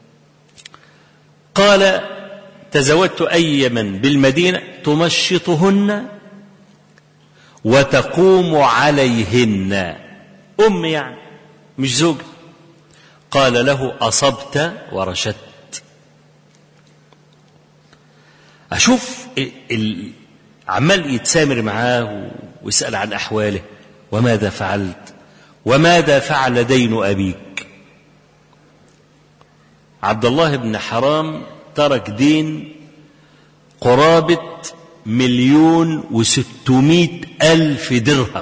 قال تزوجت أيما بالمدينة تمشطهن وتقوم عليهن، أم يعني مش زوج. قال له أصبت ورشدت. أشوف عمال يتسامر معاه ويسأل عن أحواله، وماذا فعلت وماذا فعل دين أبيك. عبد الله بن حرام ترك دين قرابة مليون وستمائة ألف درهم.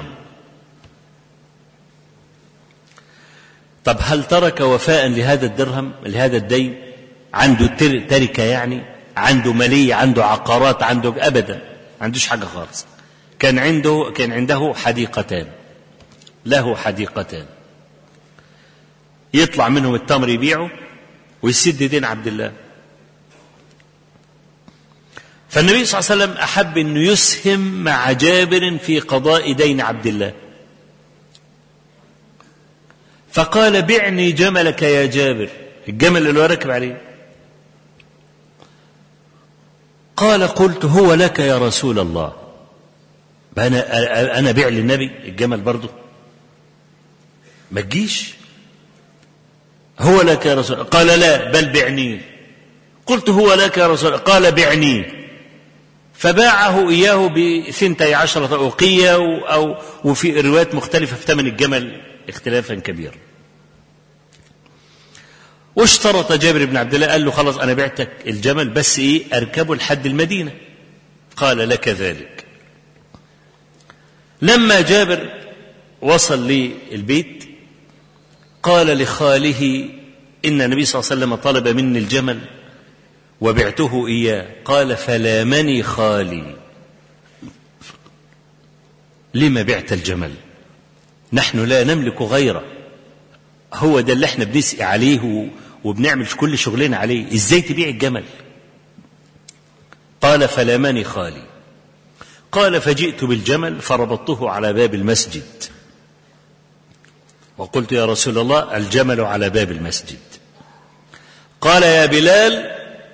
طب هل ترك وفاء لهذا الدرهم لهذا الدين؟ عنده تركة يعني؟ عنده مالية؟ عنده عقارات؟ عنده؟ أبدا ما عندوش حاجة خالص. كان عنده كان عنده حديقتان، له حديقتان يطلع منهم التمر يبيعه ويسد دين عبد الله. فالنبي صلى الله عليه وسلم أحب أن يسهم مع جابر في قضاء دين عبد الله، فقال بعني جملك يا جابر، الجمل اللي هو راكب عليه. قال قلت هو لك يا رسول الله. أنا أنا بيع للنبي الجمل برضه؟ ما تجيش. هو لك يا رسول الله. قال لا بل بعني. قلت هو لك يا رسول الله. قال بعني. فباعه إياه بثنتي عشرة أوقية، أو وفي روايات مختلفة في ثمن الجمل اختلافا كبيرا. واشترط جابر بن عبد الله، قال له خلاص أنا بعتك الجمل بس إيه أركبه لحد المدينة. قال لك ذلك. لما جابر وصل للبيت قال لخاله إن النبي صلى الله عليه وسلم طلب مني الجمل وبعته إياه. قال فلامني خالي لما بعت الجمل؟ نحن لا نملك غيره، هو ده اللي احنا بنسقي عليه وبنعمل كل شغلنا عليه، ازاي تبيع الجمل؟ قال فلامني خالي. قال فجئت بالجمل فربطته على باب المسجد وقلت يا رسول الله الجمل على باب المسجد. قال يا بلال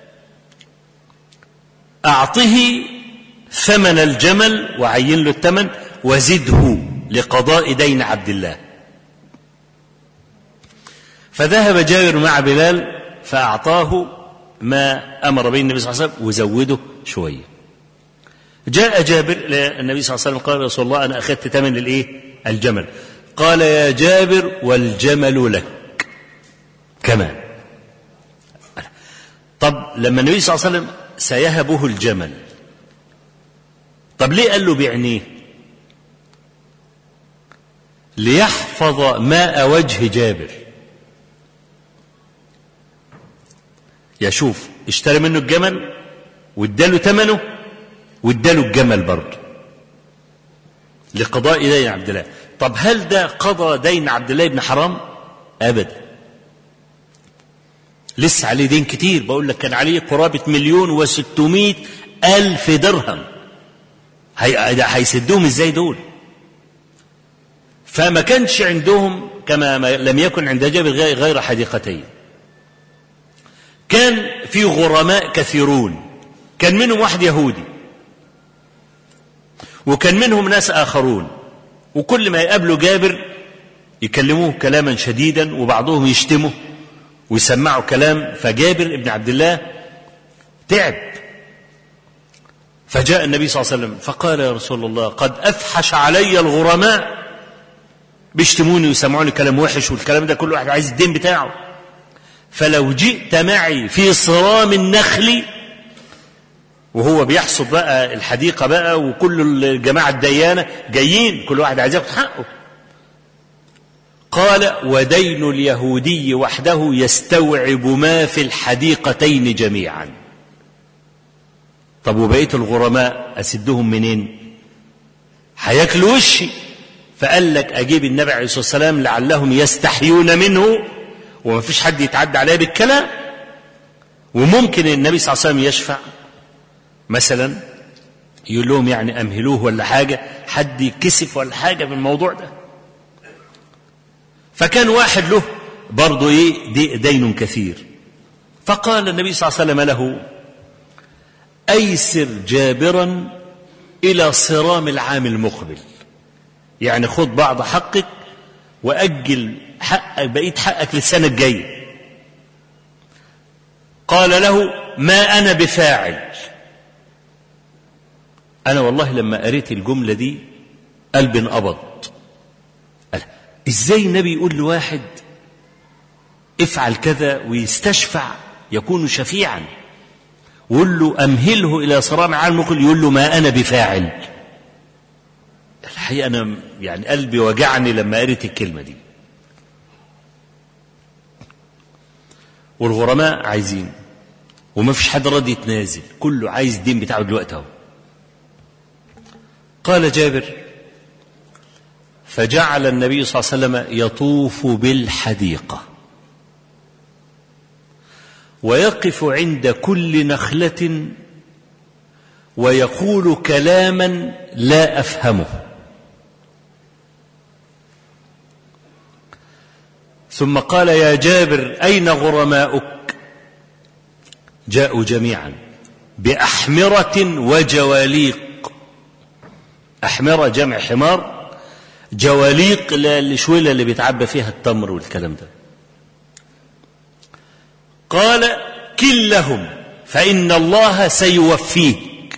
أعطه ثمن الجمل وعين له الثمن وزده لقضاء دين عبد الله. فذهب جابر مع بلال فأعطاه ما أمر به النبي صلى الله عليه وسلم وزوده شوية. جاء جابر للنبي صلى الله عليه وسلم قال يا رسول الله أنا أخذت ثمن الإيه؟ الجمل. قال يا جابر والجمل لك كمان. طب لما النبي صلى الله عليه وسلم سيهبه الجمل، طب ليه قال له بعنيه؟ ليحفظ ماء وجه جابر. يشوف اشترى منه الجمل واداله ثمنه واداله الجمل برضه لقضاء دين عبد الله. طب هل ده قضى دين عبد الله بن حرام؟ أبدا، لسه عليه دين كتير. بقول لك كان عليه قرابة مليون وستمائة ألف درهم، هيسدوهم ازاي دول؟ فما كانش عندهم كما لم يكن عند جابر غير حديقتين. كان في غرماء كثيرون، كان منهم واحد يهودي وكان منهم ناس آخرون، وكل ما يقابلوا جابر يكلموه كلاما شديدا وبعضهم يشتمه ويسمعوا كلام. فجابر ابن عبد الله تعب، فجاء النبي صلى الله عليه وسلم فقال يا رسول الله قد أفحش علي الغرماء، بيشتموني ويسمعوني كلام وحش، والكلام ده كل واحد عايز الدين بتاعه. فلو جئت معي في صرام النخل، وهو بيحصد بقى الحديقة بقى وكل الجماعة الديانة جايين كل واحد عايز ياخد حقه. قال ودين اليهودي وحده يستوعب ما في الحديقتين جميعا. طب وبقية الغرماء أسدهم منين؟ هياكلوا وشي. فقال لك أجيب النبي عليه الصلاة والسلام لعلهم يستحيون منه وما فيش حد يتعدى عليه بالكلام، وممكن النبي صلى الله عليه وسلم يشفع مثلا يقول لهم يعني أمهلوه ولا حاجة، حد يكسف ولا حاجة بالموضوع ده. فكان واحد له برضو إيه دي دين كثير. فقال النبي صلى الله عليه وسلم له: أيسر جابرا إلى صرام العام المقبل، يعني خذ بعض حقك وأجل حقك بقيت حقك للسنة الجاية. قال له: ما أنا بفاعل. أنا والله لما قريت الجملة دي قلبي انقبض. إزاي النبي يقول لواحد افعل كذا ويستشفع يكون شفيعا، ويقول له أمهله إلى صرام العام المقبل يقول له ما أنا بفاعل؟ الحقيقة أنا يعني قلبي وجعني لما قريت الكلمة دي. والغرماء عايزين وما فيش حد راضي يتنازل، كله عايز الدين بتاعه دلوقتي اهو. قال جابر: فجعل النبي صلى الله عليه وسلم يطوف بالحديقة ويقف عند كل نخلة ويقول كلاما لا أفهمه، ثم قال: يا جابر أين غرماؤك؟ جاءوا جميعا بأحمرة وجواليق. أحمرة جمع حمار، جواليق الشويلة اللي بيتعبى فيها التمر والكلام ده. قال: كلهم فإن الله سيوفيك.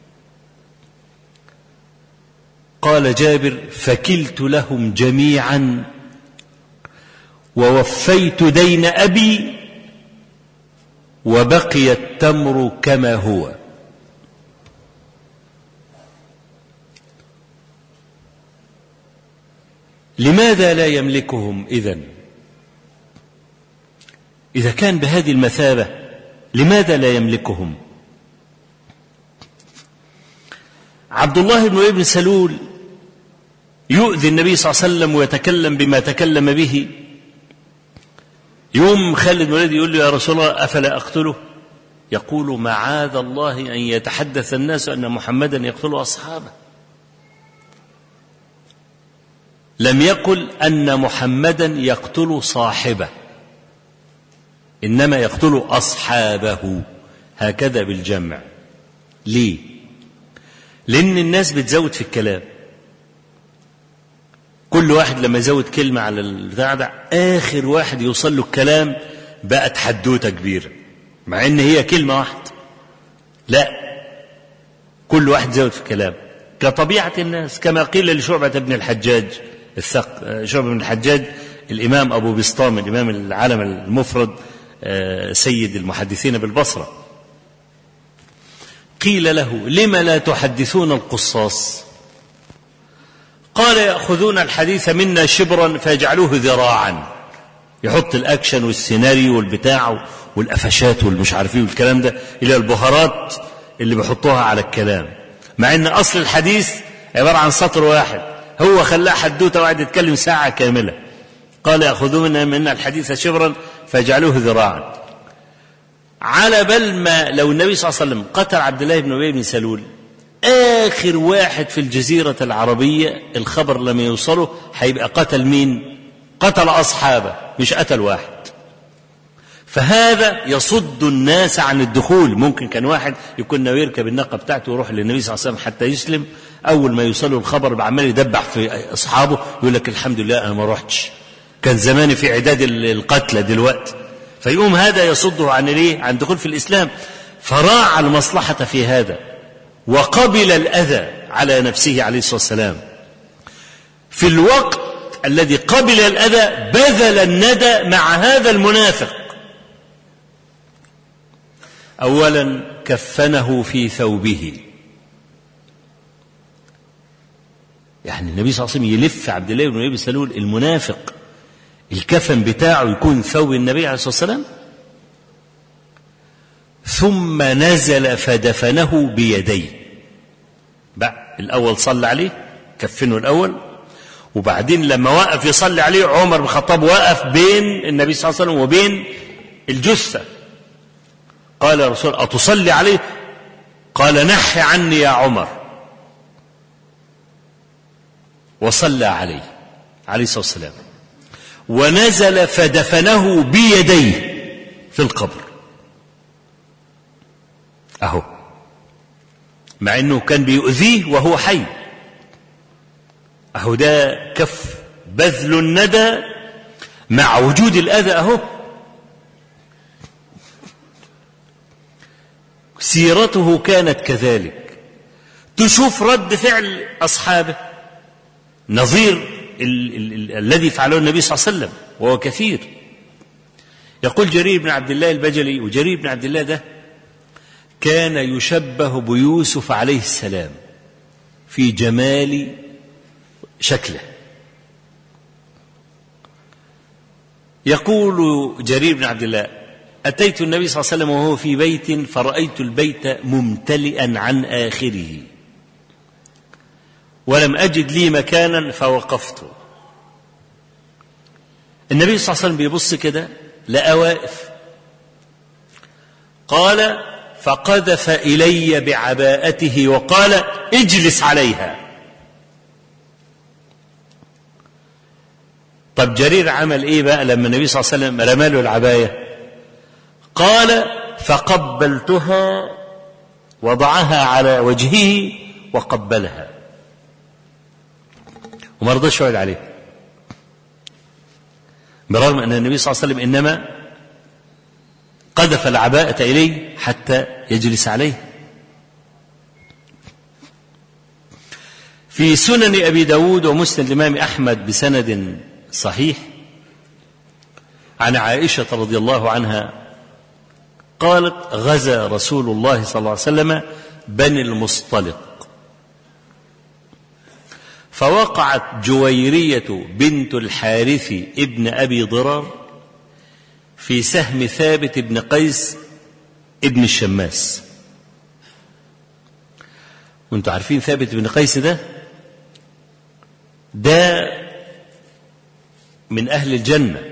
قال جابر: فكلت لهم جميعا ووفيت دين أبي وبقي التمر كما هو. لماذا لا يملكهم إذن؟ إذا كان بهذه المثابة لماذا لا يملكهم؟ عبد الله بن ابن سلول يؤذي النبي صلى الله عليه وسلم ويتكلم بما تكلم به. يوم خالد بن الوليد يقول له: يا رسول الله أفلا أقتله؟ يقول: معاذ الله أن يتحدث الناس أن محمدا يقتل أصحابه. لم يقل أن محمدا يقتل صاحبه، إنما يقتل أصحابه، هكذا بالجمع. ليه؟ لأن الناس بتزود في الكلام، كل واحد لما يزود كلمة على البتاع ده آخر واحد يوصل له الكلام بقت حدوتة كبيرة، مع إن هي كلمة واحدة. لا، كل واحد يزود في الكلام كطبيعة الناس، كما قيل لشعبة بن الحجاج الثق شعبة بن الحجاج الإمام أبو بسطام الإمام العالم المفرد سيد المحدثين بالبصرة، قيل له: لم لا تحدثون القصاص؟ قال: يأخذون الحديث منا شبرا فيجعلوه ذراعا، يحط الأكشن والسيناريو والبتاع والأفشات والمش عارفين والكلام ده إلى البهارات اللي بيحطوها على الكلام، مع أن أصل الحديث عبارة عن سطر واحد، هو خلاه حدوته وقعد يتكلم ساعة كاملة. قال: يأخذون منا, منا الحديث شبرا فيجعلوه ذراعا. على بل ما لو النبي صلى الله عليه وسلم قتل عبد الله بن أبي بن سلول، آخر واحد في الجزيرة العربية الخبر لما يوصله هيبقى قتل مين؟ قتل أصحابه، مش قتل واحد. فهذا يصد الناس عن الدخول. ممكن كان واحد يكون ناوي يركب الناقة بتاعته ويروح للنبي صلى الله عليه وسلم حتى يسلم، أول ما يوصله الخبر بعمل يدبح في أصحابه يقول لك: الحمد لله أنا ما رحتش، كان زماني في عداد القتلى دلوقتي. فيقوم هذا يصده عن الايه؟ عن دخول في الإسلام. فراعى المصلحة في هذا وقبل الأذى على نفسه عليه الصلاة والسلام. في الوقت الذي قبل الأذى بذل الندى مع هذا المنافق. أولا كفنه في ثوبه، يعني النبي صلى الله عليه وسلم يلف عبد الله بن أبي سلول المنافق الكفن بتاعه يكون ثوب النبي عليه الصلاة والسلام. ثم نزل فدفنه بيديه. بقى الأول صلى عليه، كفنه الأول، وبعدين لما وقف يصلي عليه عمر بن الخطاب وقف بين النبي صلى الله عليه وسلم وبين الجثة. قال الرسول: أتصلي عليه؟ قال: نحي عني يا عمر. وصلى عليه عليه الصلاة والسلام. ونزل فدفنه بيديه في القبر. أهو مع أنه كان بيؤذيه وهو حي. أهو ده كف بذل الندى مع وجود الأذى. أهو سيرته كانت كذلك. تشوف رد فعل أصحابه نظير ال- ال- ال- الذي فعله النبي صلى الله عليه وسلم وهو كثير. يقول جرير بن عبد الله البجلي، وجرير بن عبد الله ده كان يشبه بيوسف عليه السلام في جمال شكله. يقول جرير بن عبد الله: أتيت النبي صلى الله عليه وسلم وهو في بيت فرأيت البيت ممتلئا عن آخره ولم أجد لي مكانا فوقفت. النبي صلى الله عليه وسلم بيبص كده لقى واقف. قال: فقذف إلي بعباءته وقال: اجلس عليها. طب جرير عمل ايه بقى لما النبي صلى الله عليه وسلم رمى له العباية؟ قال: فقبلتها، وضعها على وجهه وقبلها وما رضاش يقعد عليها، برغم أن النبي صلى الله عليه وسلم إنما قذف العباءة إليه حتى يجلس عليه. في سنن أبي داود ومسند الإمام أحمد بسند صحيح عن عائشة رضي الله عنها قالت: غزا رسول الله صلى الله عليه وسلم بني المصطلق، فوقعت جويرية بنت الحارث ابن أبي ضرار في سهم ثابت بن قيس ابن الشماس. وانتم عارفين ثابت بن قيس ده ده من أهل الجنة.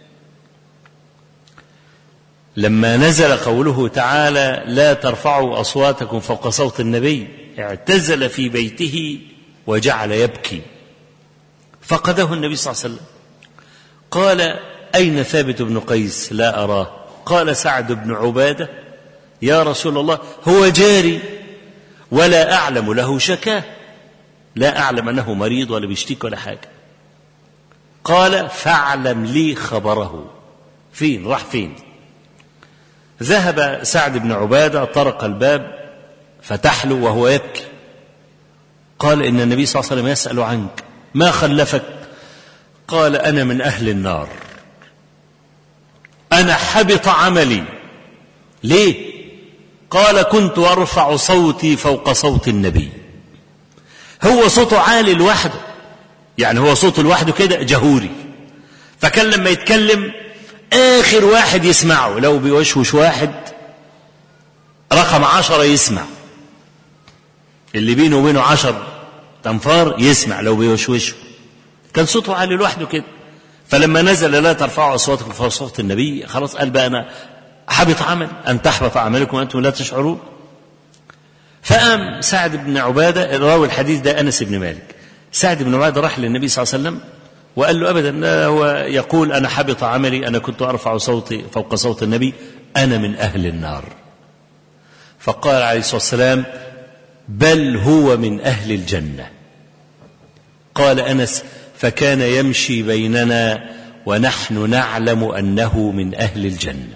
لما نزل قوله تعالى: لا ترفعوا أصواتكم فوق صوت النبي، اعتزل في بيته وجعل يبكي، فقده النبي صلى الله عليه وسلم. قال: أين ثابت بن قيس؟ لا أراه. قال سعد بن عبادة: يا رسول الله، هو جاري ولا أعلم له شكاه، لا أعلم أنه مريض ولا بيشتكي ولا حاجة. قال: فاعلم لي خبره. فين؟ راح فين؟ ذهب سعد بن عبادة، طرق الباب، فتح له وهو يبكي. قال: إن النبي صلى الله عليه وسلم يسأل عنك، ما خلفك؟ قال: أنا من أهل النار، أنا حبط عملي. ليه؟ قال: كنت أرفع صوتي فوق صوت النبي. هو صوته عالي لوحده، يعني هو صوته لوحده كده جهوري، فكان لما يتكلم آخر واحد يسمعه، لو بيوشوش واحد رقم عشرة يسمع، اللي بينه وبينه عشر تنفار يسمع لو بيوشوشه. كان صوته عالي لوحده كده. فلما نزل: لا ترفعوا أصواتكم فوق صوت النبي، خلاص قال بقى أنا حبط عمل، أن تحبط أعمالكم وأنتم لا تشعرون. فقام سعد بن عبادة، راوي الحديث ده أنس بن مالك، سعد بن عبادة راح للنبي صلى الله عليه وسلم وقال له: أبدا، هو يقول أنا حبط عملي، أنا كنت أرفع صوتي فوق صوت النبي، أنا من أهل النار. فقال عليه الصلاة والسلام: بل هو من أهل الجنة. قال أنس: فكان يمشي بيننا ونحن نعلم أنه من أهل الجنة.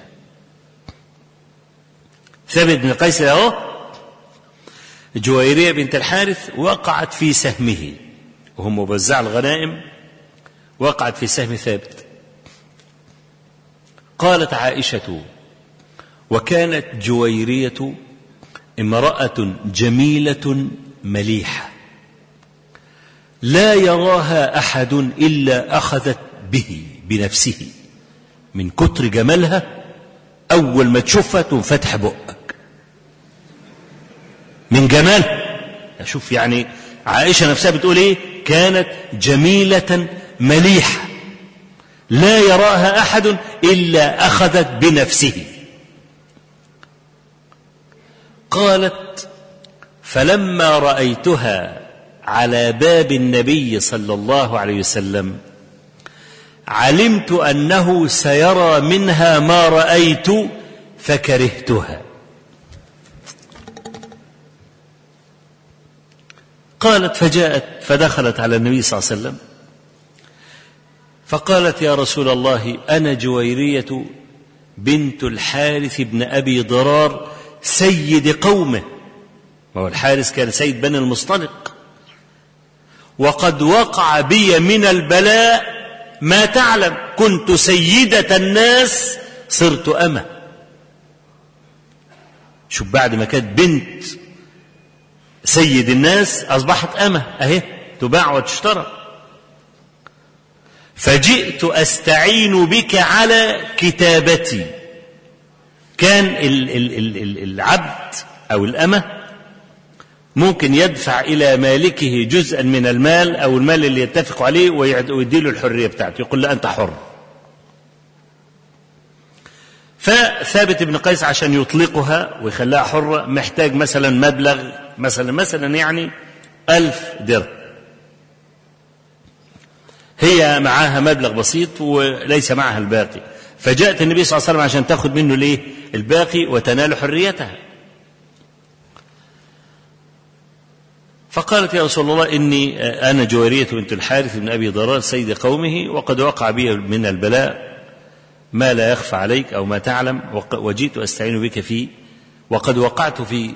ثابت بن قيس أهو، جويرية بنت الحارث وقعت في سهمه، وهم موزع الغنائم، وقعت في سهم ثابت. قالت عائشة: وكانت جويرية امرأة جميلة مليحة لا يراها أحد إلا أخذت به بنفسه، من كتر جمالها أول ما تشوفها تنفتح بقك من جمالها. شوف يعني عائشة نفسها بتقول إيه؟ كانت جميلة مليحة لا يراها أحد إلا أخذت بنفسه. قالت: فلما رأيتها على باب النبي صلى الله عليه وسلم علمت أنه سيرى منها ما رأيت فكرهتها. قالت فجاءت فدخلت على النبي صلى الله عليه وسلم فقالت يا رسول الله أنا جويرية بنت الحارث بن أبي ضرار سيد قومه، وهو الحارث كان سيد بني المصطلق، وقد وقع بي من البلاء ما تعلم، كنت سيدة الناس صرت أمة. شوف بعد ما كانت بنت سيد الناس أصبحت أمة أهي تباع وتشترى. فجئت أستعين بك على كتابتي. كان العبد أو الأمة ممكن يدفع إلى مالكه جزءا من المال أو المال اللي يتفق عليه ويديله الحرية بتاعته، يقول له أنت حر. فثابت بن قيس عشان يطلقها ويخليها حرة محتاج مثلا مبلغ مثلا مثلا يعني ألف درهم، هي معاها مبلغ بسيط وليس معها الباقي، فجاءت النبي صلى الله عليه وسلم عشان تأخذ منه ليه الباقي وتنال حريتها. فقالت يا رسول الله إني أنا جويرية بنت الحارث بن أبي ضرار سيد قومه، وقد وقع بي من البلاء ما لا يخفى عليك أو ما تعلم، وجئت أستعين بك فيه، وقد وقعت في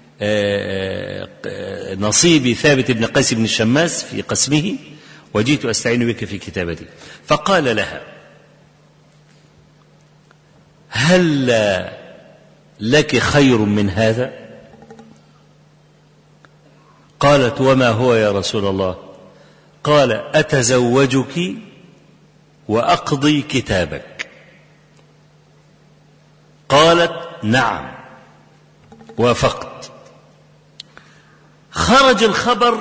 نصيب ثابت بن قيس بن الشماس في قسمه، وجئت أستعين بك في كتابتي. فقال لها هل لك خير من هذا؟ قالت وما هو يا رسول الله؟ قال أتزوجك وأقضي كتابك. قالت نعم وافقت. خرج الخبر،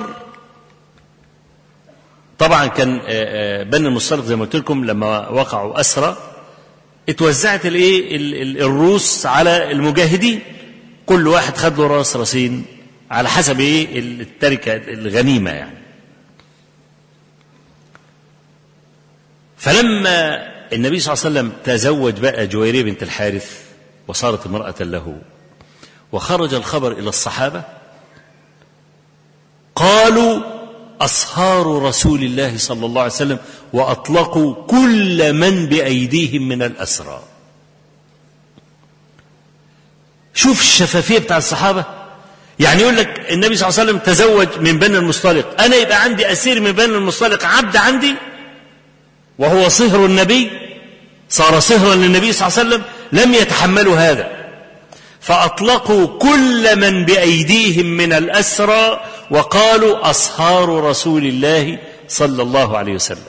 طبعا كان بني المصطلق زي ما قلت لكم لما وقعوا أسرى اتوزعت الايه الروس على المجاهدين، كل واحد خد له راس راسين على حسب ايه التركه الغنيمه يعني. فلما النبي صلى الله عليه وسلم تزوج بقى جويرية بنت الحارث وصارت امرأة له، وخرج الخبر إلى الصحابة، قالوا أصهار رسول الله صلى الله عليه وسلم وأطلقوا كل من بأيديهم من الأسرى. شوف الشفافية بتاع الصحابة، يعني يقول لك النبي صلى الله عليه وسلم تزوج من بني المصطلق، أنا يبقى عندي أسير من بني المصطلق عبد عندي وهو صهر النبي، صار صهرا للنبي صلى الله عليه وسلم، لم يتحملوا هذا، فأطلقوا كل من بأيديهم من الأسرى وقالوا أصهار رسول الله صلى الله عليه وسلم.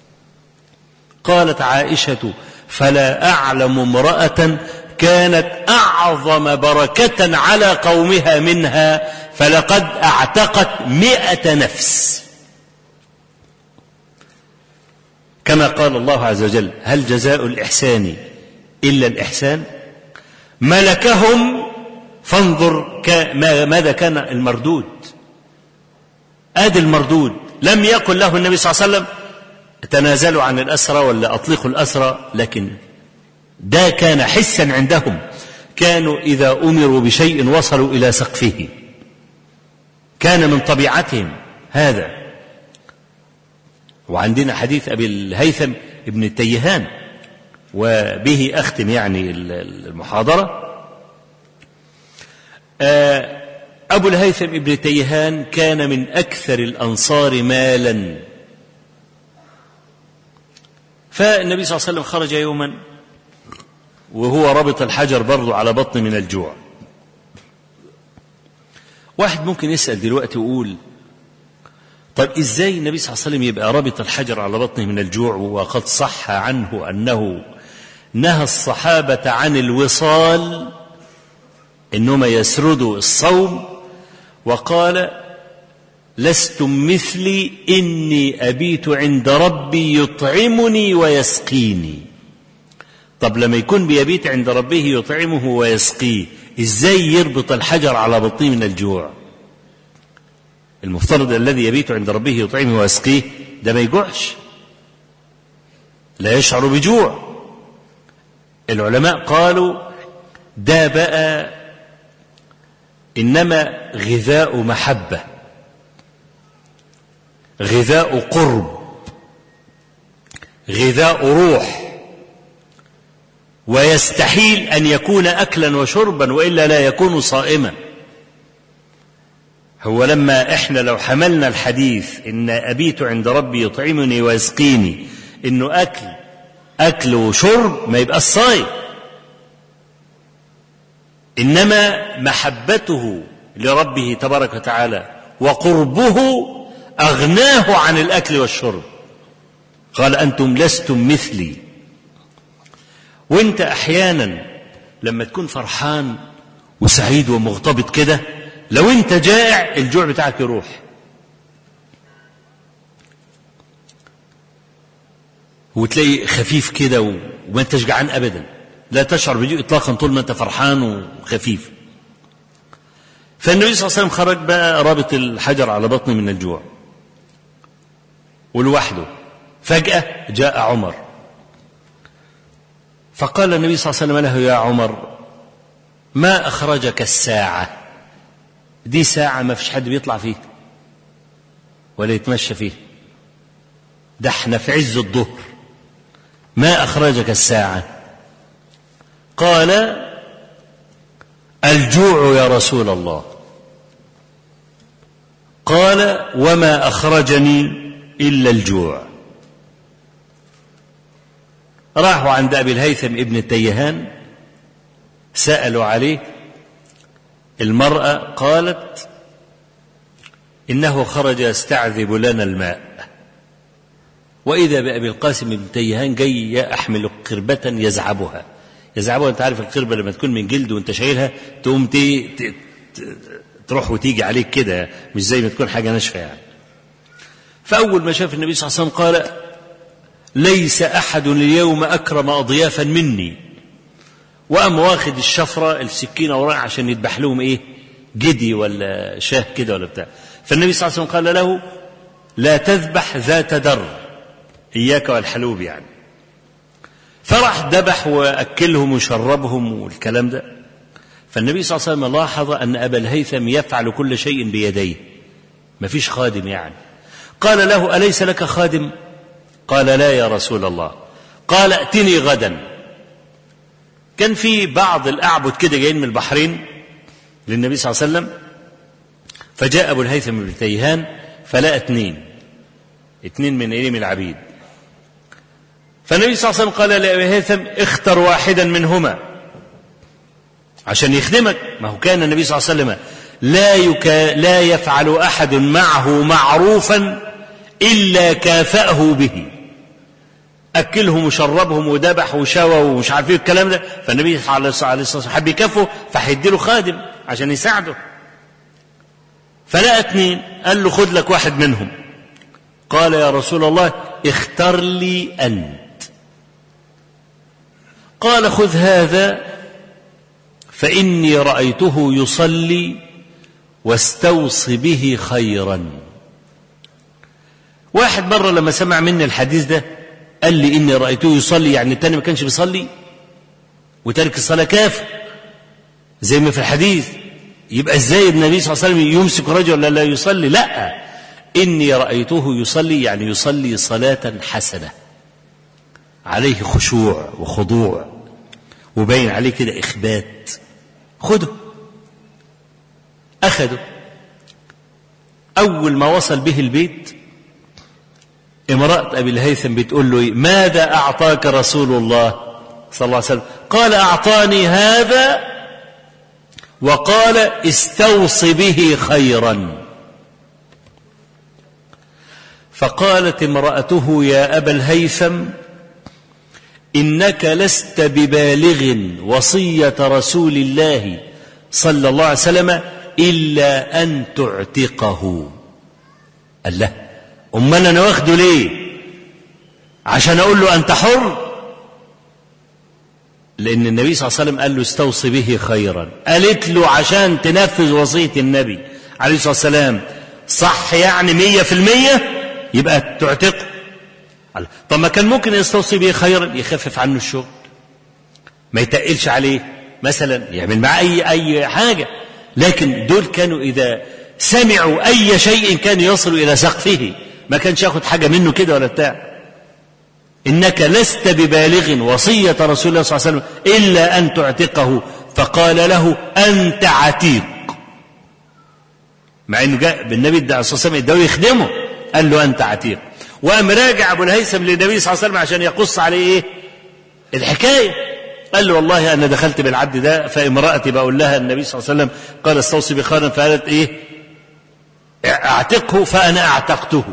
قالت عائشة فلا أعلم امرأة كانت أعظم بركة على قومها منها، فلقد أعتقت مئة نفس. كما قال الله عز وجل هل جزاء الإحسان إلا الإحسان؟ ملكهم فانظر ماذا كان المردود. آدي المردود، لم يقل له النبي صلى الله عليه وسلم تنازلوا عن الأسرى ولا أطلقوا الأسرى، لكن ده كان حسا عندهم، كانوا إذا أمروا بشيء وصلوا إلى سقفه، كان من طبيعتهم هذا. وعندنا حديث أبي الهيثم ابن التيهان، وبه أختم يعني المحاضرة. أبو الهيثم ابن التيهان كان من أكثر الأنصار مالا، فالنبي صلى الله عليه وسلم خرج يوما وهو ربط الحجر برضو على بطن من الجوع. واحد ممكن يسأل دلوقتي ويقول طيب إزاي النبي صلى الله عليه وسلم يبقى ربط الحجر على بطنه من الجوع وقد صح عنه أنه نهى الصحابة عن الوصال، إنما يسردوا الصوم، وقال لستم مثلي إني أبيت عند ربي يطعمني ويسقيني. طب لما يكون بيبيت عند ربه يطعمه ويسقيه، إزاي يربط الحجر على بطنه من الجوع؟ المفترض الذي يبيت عند ربه يطعمه ويسقيه ده ما يجوعش، لا يشعر بجوع. العلماء قالوا ده بقى إنما غذاء محبة، غذاء قرب، غذاء روح، ويستحيل أن يكون أكلا وشربا وإلا لا يكون صائما. هو لما إحنا لو حملنا الحديث إن أبيت عند ربي يطعمني ويسقيني إنه أكل أكل وشرب ما يبقى الصائم، إنما محبته لربه تبارك وتعالى وقربه أغناه عن الأكل والشرب. قال أنتم لستم مثلي. وانت أحيانا لما تكون فرحان وسعيد ومغتبط كده، لو انت جائع الجوع بتاعك يروح. وتلاقي خفيف كده وما انتش جعان أبدا، لا تشعر بجوع إطلاقا طول ما انت فرحان وخفيف. فالنبي صلى الله عليه وسلم خرج بقى رابط الحجر على بطنه من الجوع ولوحده. فجأة جاء عمر فقال النبي صلى الله عليه وسلم له: يا عمر، ما أخرجك الساعة دي؟ ساعة ما فيش حد بيطلع فيه ولا يتمشى فيه، ده احنا في عز الظهر، ما أخرجك الساعة؟ قال: الجوع يا رسول الله. قال: وما أخرجني إلا الجوع. راحوا عند أبي الهيثم ابن التيهان سألوا عليه. المرأة قالت: إنه خرج يستعذب لنا الماء. وإذا بأبي القاسم بن التيهان جاي يحمل قربة يزعبها. يزعبها، أنت عارف القربة لما تكون من جلد وأنت شايلها تقوم تي ت... تروح وتيجي عليك كده، مش زي ما تكون حاجة ناشفة يعني. فأول ما شاف النبي صلى الله عليه وسلم قال: ليس أحد اليوم أكرم أضيافا مني. وقام واخد الشفرة السكينة وراء عشان يذبح لهم إيه، جدي ولا شاه كده ولا بتاع. فالنبي صلى الله عليه وسلم قال له: لا تذبح ذات در، إياك والحلوب يعني. فراح ذبح وأكلهم وشربهم والكلام ده. فالنبي صلى الله عليه وسلم لاحظ أن أبا الهيثم يفعل كل شيء بيديه، ما فيش خادم يعني. قال له: أليس لك خادم؟ قال: لا يا رسول الله. قال: ائتني غدا. كان في بعض الأعبد كده جايين من البحرين للنبي صلى الله عليه وسلم، فجاء أبو الهيثم بن تيهان فلقى اثنين اثنين من إليم العبيد. فالنبي صلى الله عليه وسلم قال لأبي الهيثم: اختر واحدا منهما عشان يخدمك. ما هو كان النبي صلى الله عليه وسلم لا, يكا لا يفعل أحد معه معروفا إلا كافأه به، أكلهم وشربهم وذبح وشوى ومش عارف ايه الكلام ده. فالنبي عليه الصلاة والسلام حب يكافئه فهيديله خادم عشان يساعده. فلقى اثنين، قال له: خد لك واحد منهم. قال: يا رسول الله، اختر لي أنت. قال: خذ هذا فإني رأيته يصلي واستوص به خيرا. واحد مرة لما سمع مني الحديث ده قال لي: إني رأيته يصلي، يعني التاني ما كانش بيصلي وترك الصلاة كافر زي ما في الحديث. يبقى ازاي النبي صلى الله عليه وسلم يمسك رجل لا يصلي؟ لا، إني رأيته يصلي يعني يصلي صلاة حسنة عليه خشوع وخضوع وبين عليه كده إخبات. خده. أخده. أول ما وصل به البيت امرأة أبي الهيثم بتقول له: ماذا أعطاك رسول الله صلى الله عليه وسلم؟ قال: أعطاني هذا وقال: استوص به خيرا. فقالت امرأته: يا أبا الهيثم، إنك لست ببالغ وصية رسول الله صلى الله عليه وسلم إلا أن تعتقه. قال له: أمال أنا واخده ليه؟ عشان أقول له أنت حر؟ لأن النبي صلى الله عليه وسلم قال له: استوصي به خيرا. قالت له: عشان تنفذ وصية النبي عليه الصلاة والسلام. صح يعني مية في المية؟ يبقى تعتقه. طب ما كان ممكن يستوصي به خيرا، يخفف عنه الشغل، ما يتقلش عليه مثلا، يعمل معاه أي أي حاجة. لكن دول كانوا إذا سمعوا أي شيء كان يصل إلى سقفه، ما كانش ياخد حاجة منه كده ولا بتاع. إنك لست ببالغ وصية رسول الله صلى الله عليه وسلم إلا أن تعتقه، فقال له أنت عتيق، مع أنه جاء بالنبي صلى الله عليه وسلم يدعو يخدمه، قال له أنت عتيق. وقام راجع أبو الهيثم للنبي صلى الله عليه وسلم عشان يقص عليه إيه الحكاية، قال له والله أنا دخلت بالعبد ده، فامرأتي بقول لها النبي صلى الله عليه وسلم قال استوصي بخيرا، فقالت إيه اعتقه، فأنا اعتقته.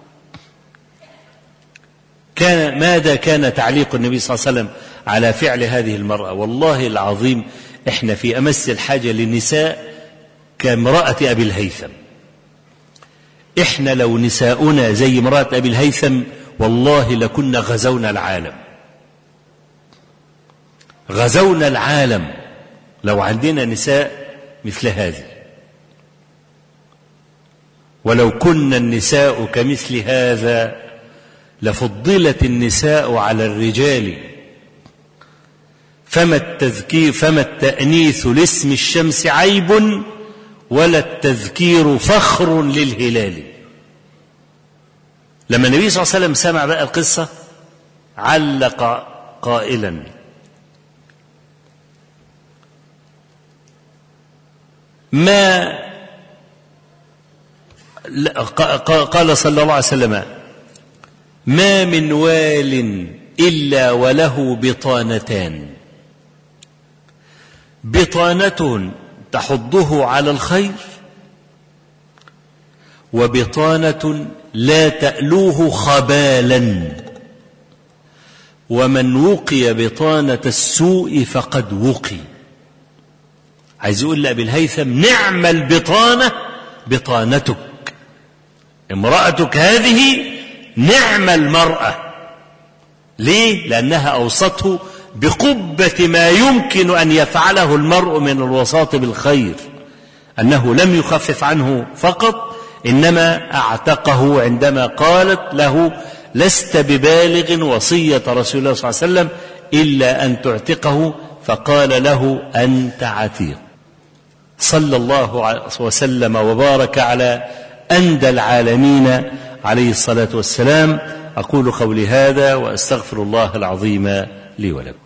كان ماذا كان تعليق النبي صلى الله عليه وسلم على فعل هذه المرأة؟ والله العظيم احنا في أمس الحاجة للنساء كامرأة أبي الهيثم. احنا لو نساؤنا زي امرأة أبي الهيثم والله لكنا غزونا العالم، غزونا العالم لو عندنا نساء مثل هذه. ولو كنا النساء كمثل هذا لفضلت النساء على الرجال. فما التذكير فما التأنيث لاسم الشمس عيب، ولا التذكير فخر للهلال. لما النبي صلى الله عليه وسلم سمع بقى القصة علق قائلا ما قال صلى الله عليه وسلم ما من وال إلا وله بطانتان، بطانة تحضه على الخير، وبطانة لا تألوه خبالا، ومن وقي بطانة السوء فقد وقي. عايز يقول لأبي الهيثم نعم البطانة بطانتك، امرأتك هذه نعم المرأة. ليه؟ لأنها أوصته بقبة ما يمكن أن يفعله المرء من الوساط بالخير، أنه لم يخفف عنه فقط، إنما أعتقه عندما قالت له لست ببالغ وصية رسول الله صلى الله عليه وسلم إلا أن تعتقه، فقال له أنت عتيق. صلى الله وسلم وبارك على أندى العالمين عليه الصلاة والسلام. أقول قولي هذا وأستغفر الله العظيم لي ولكم.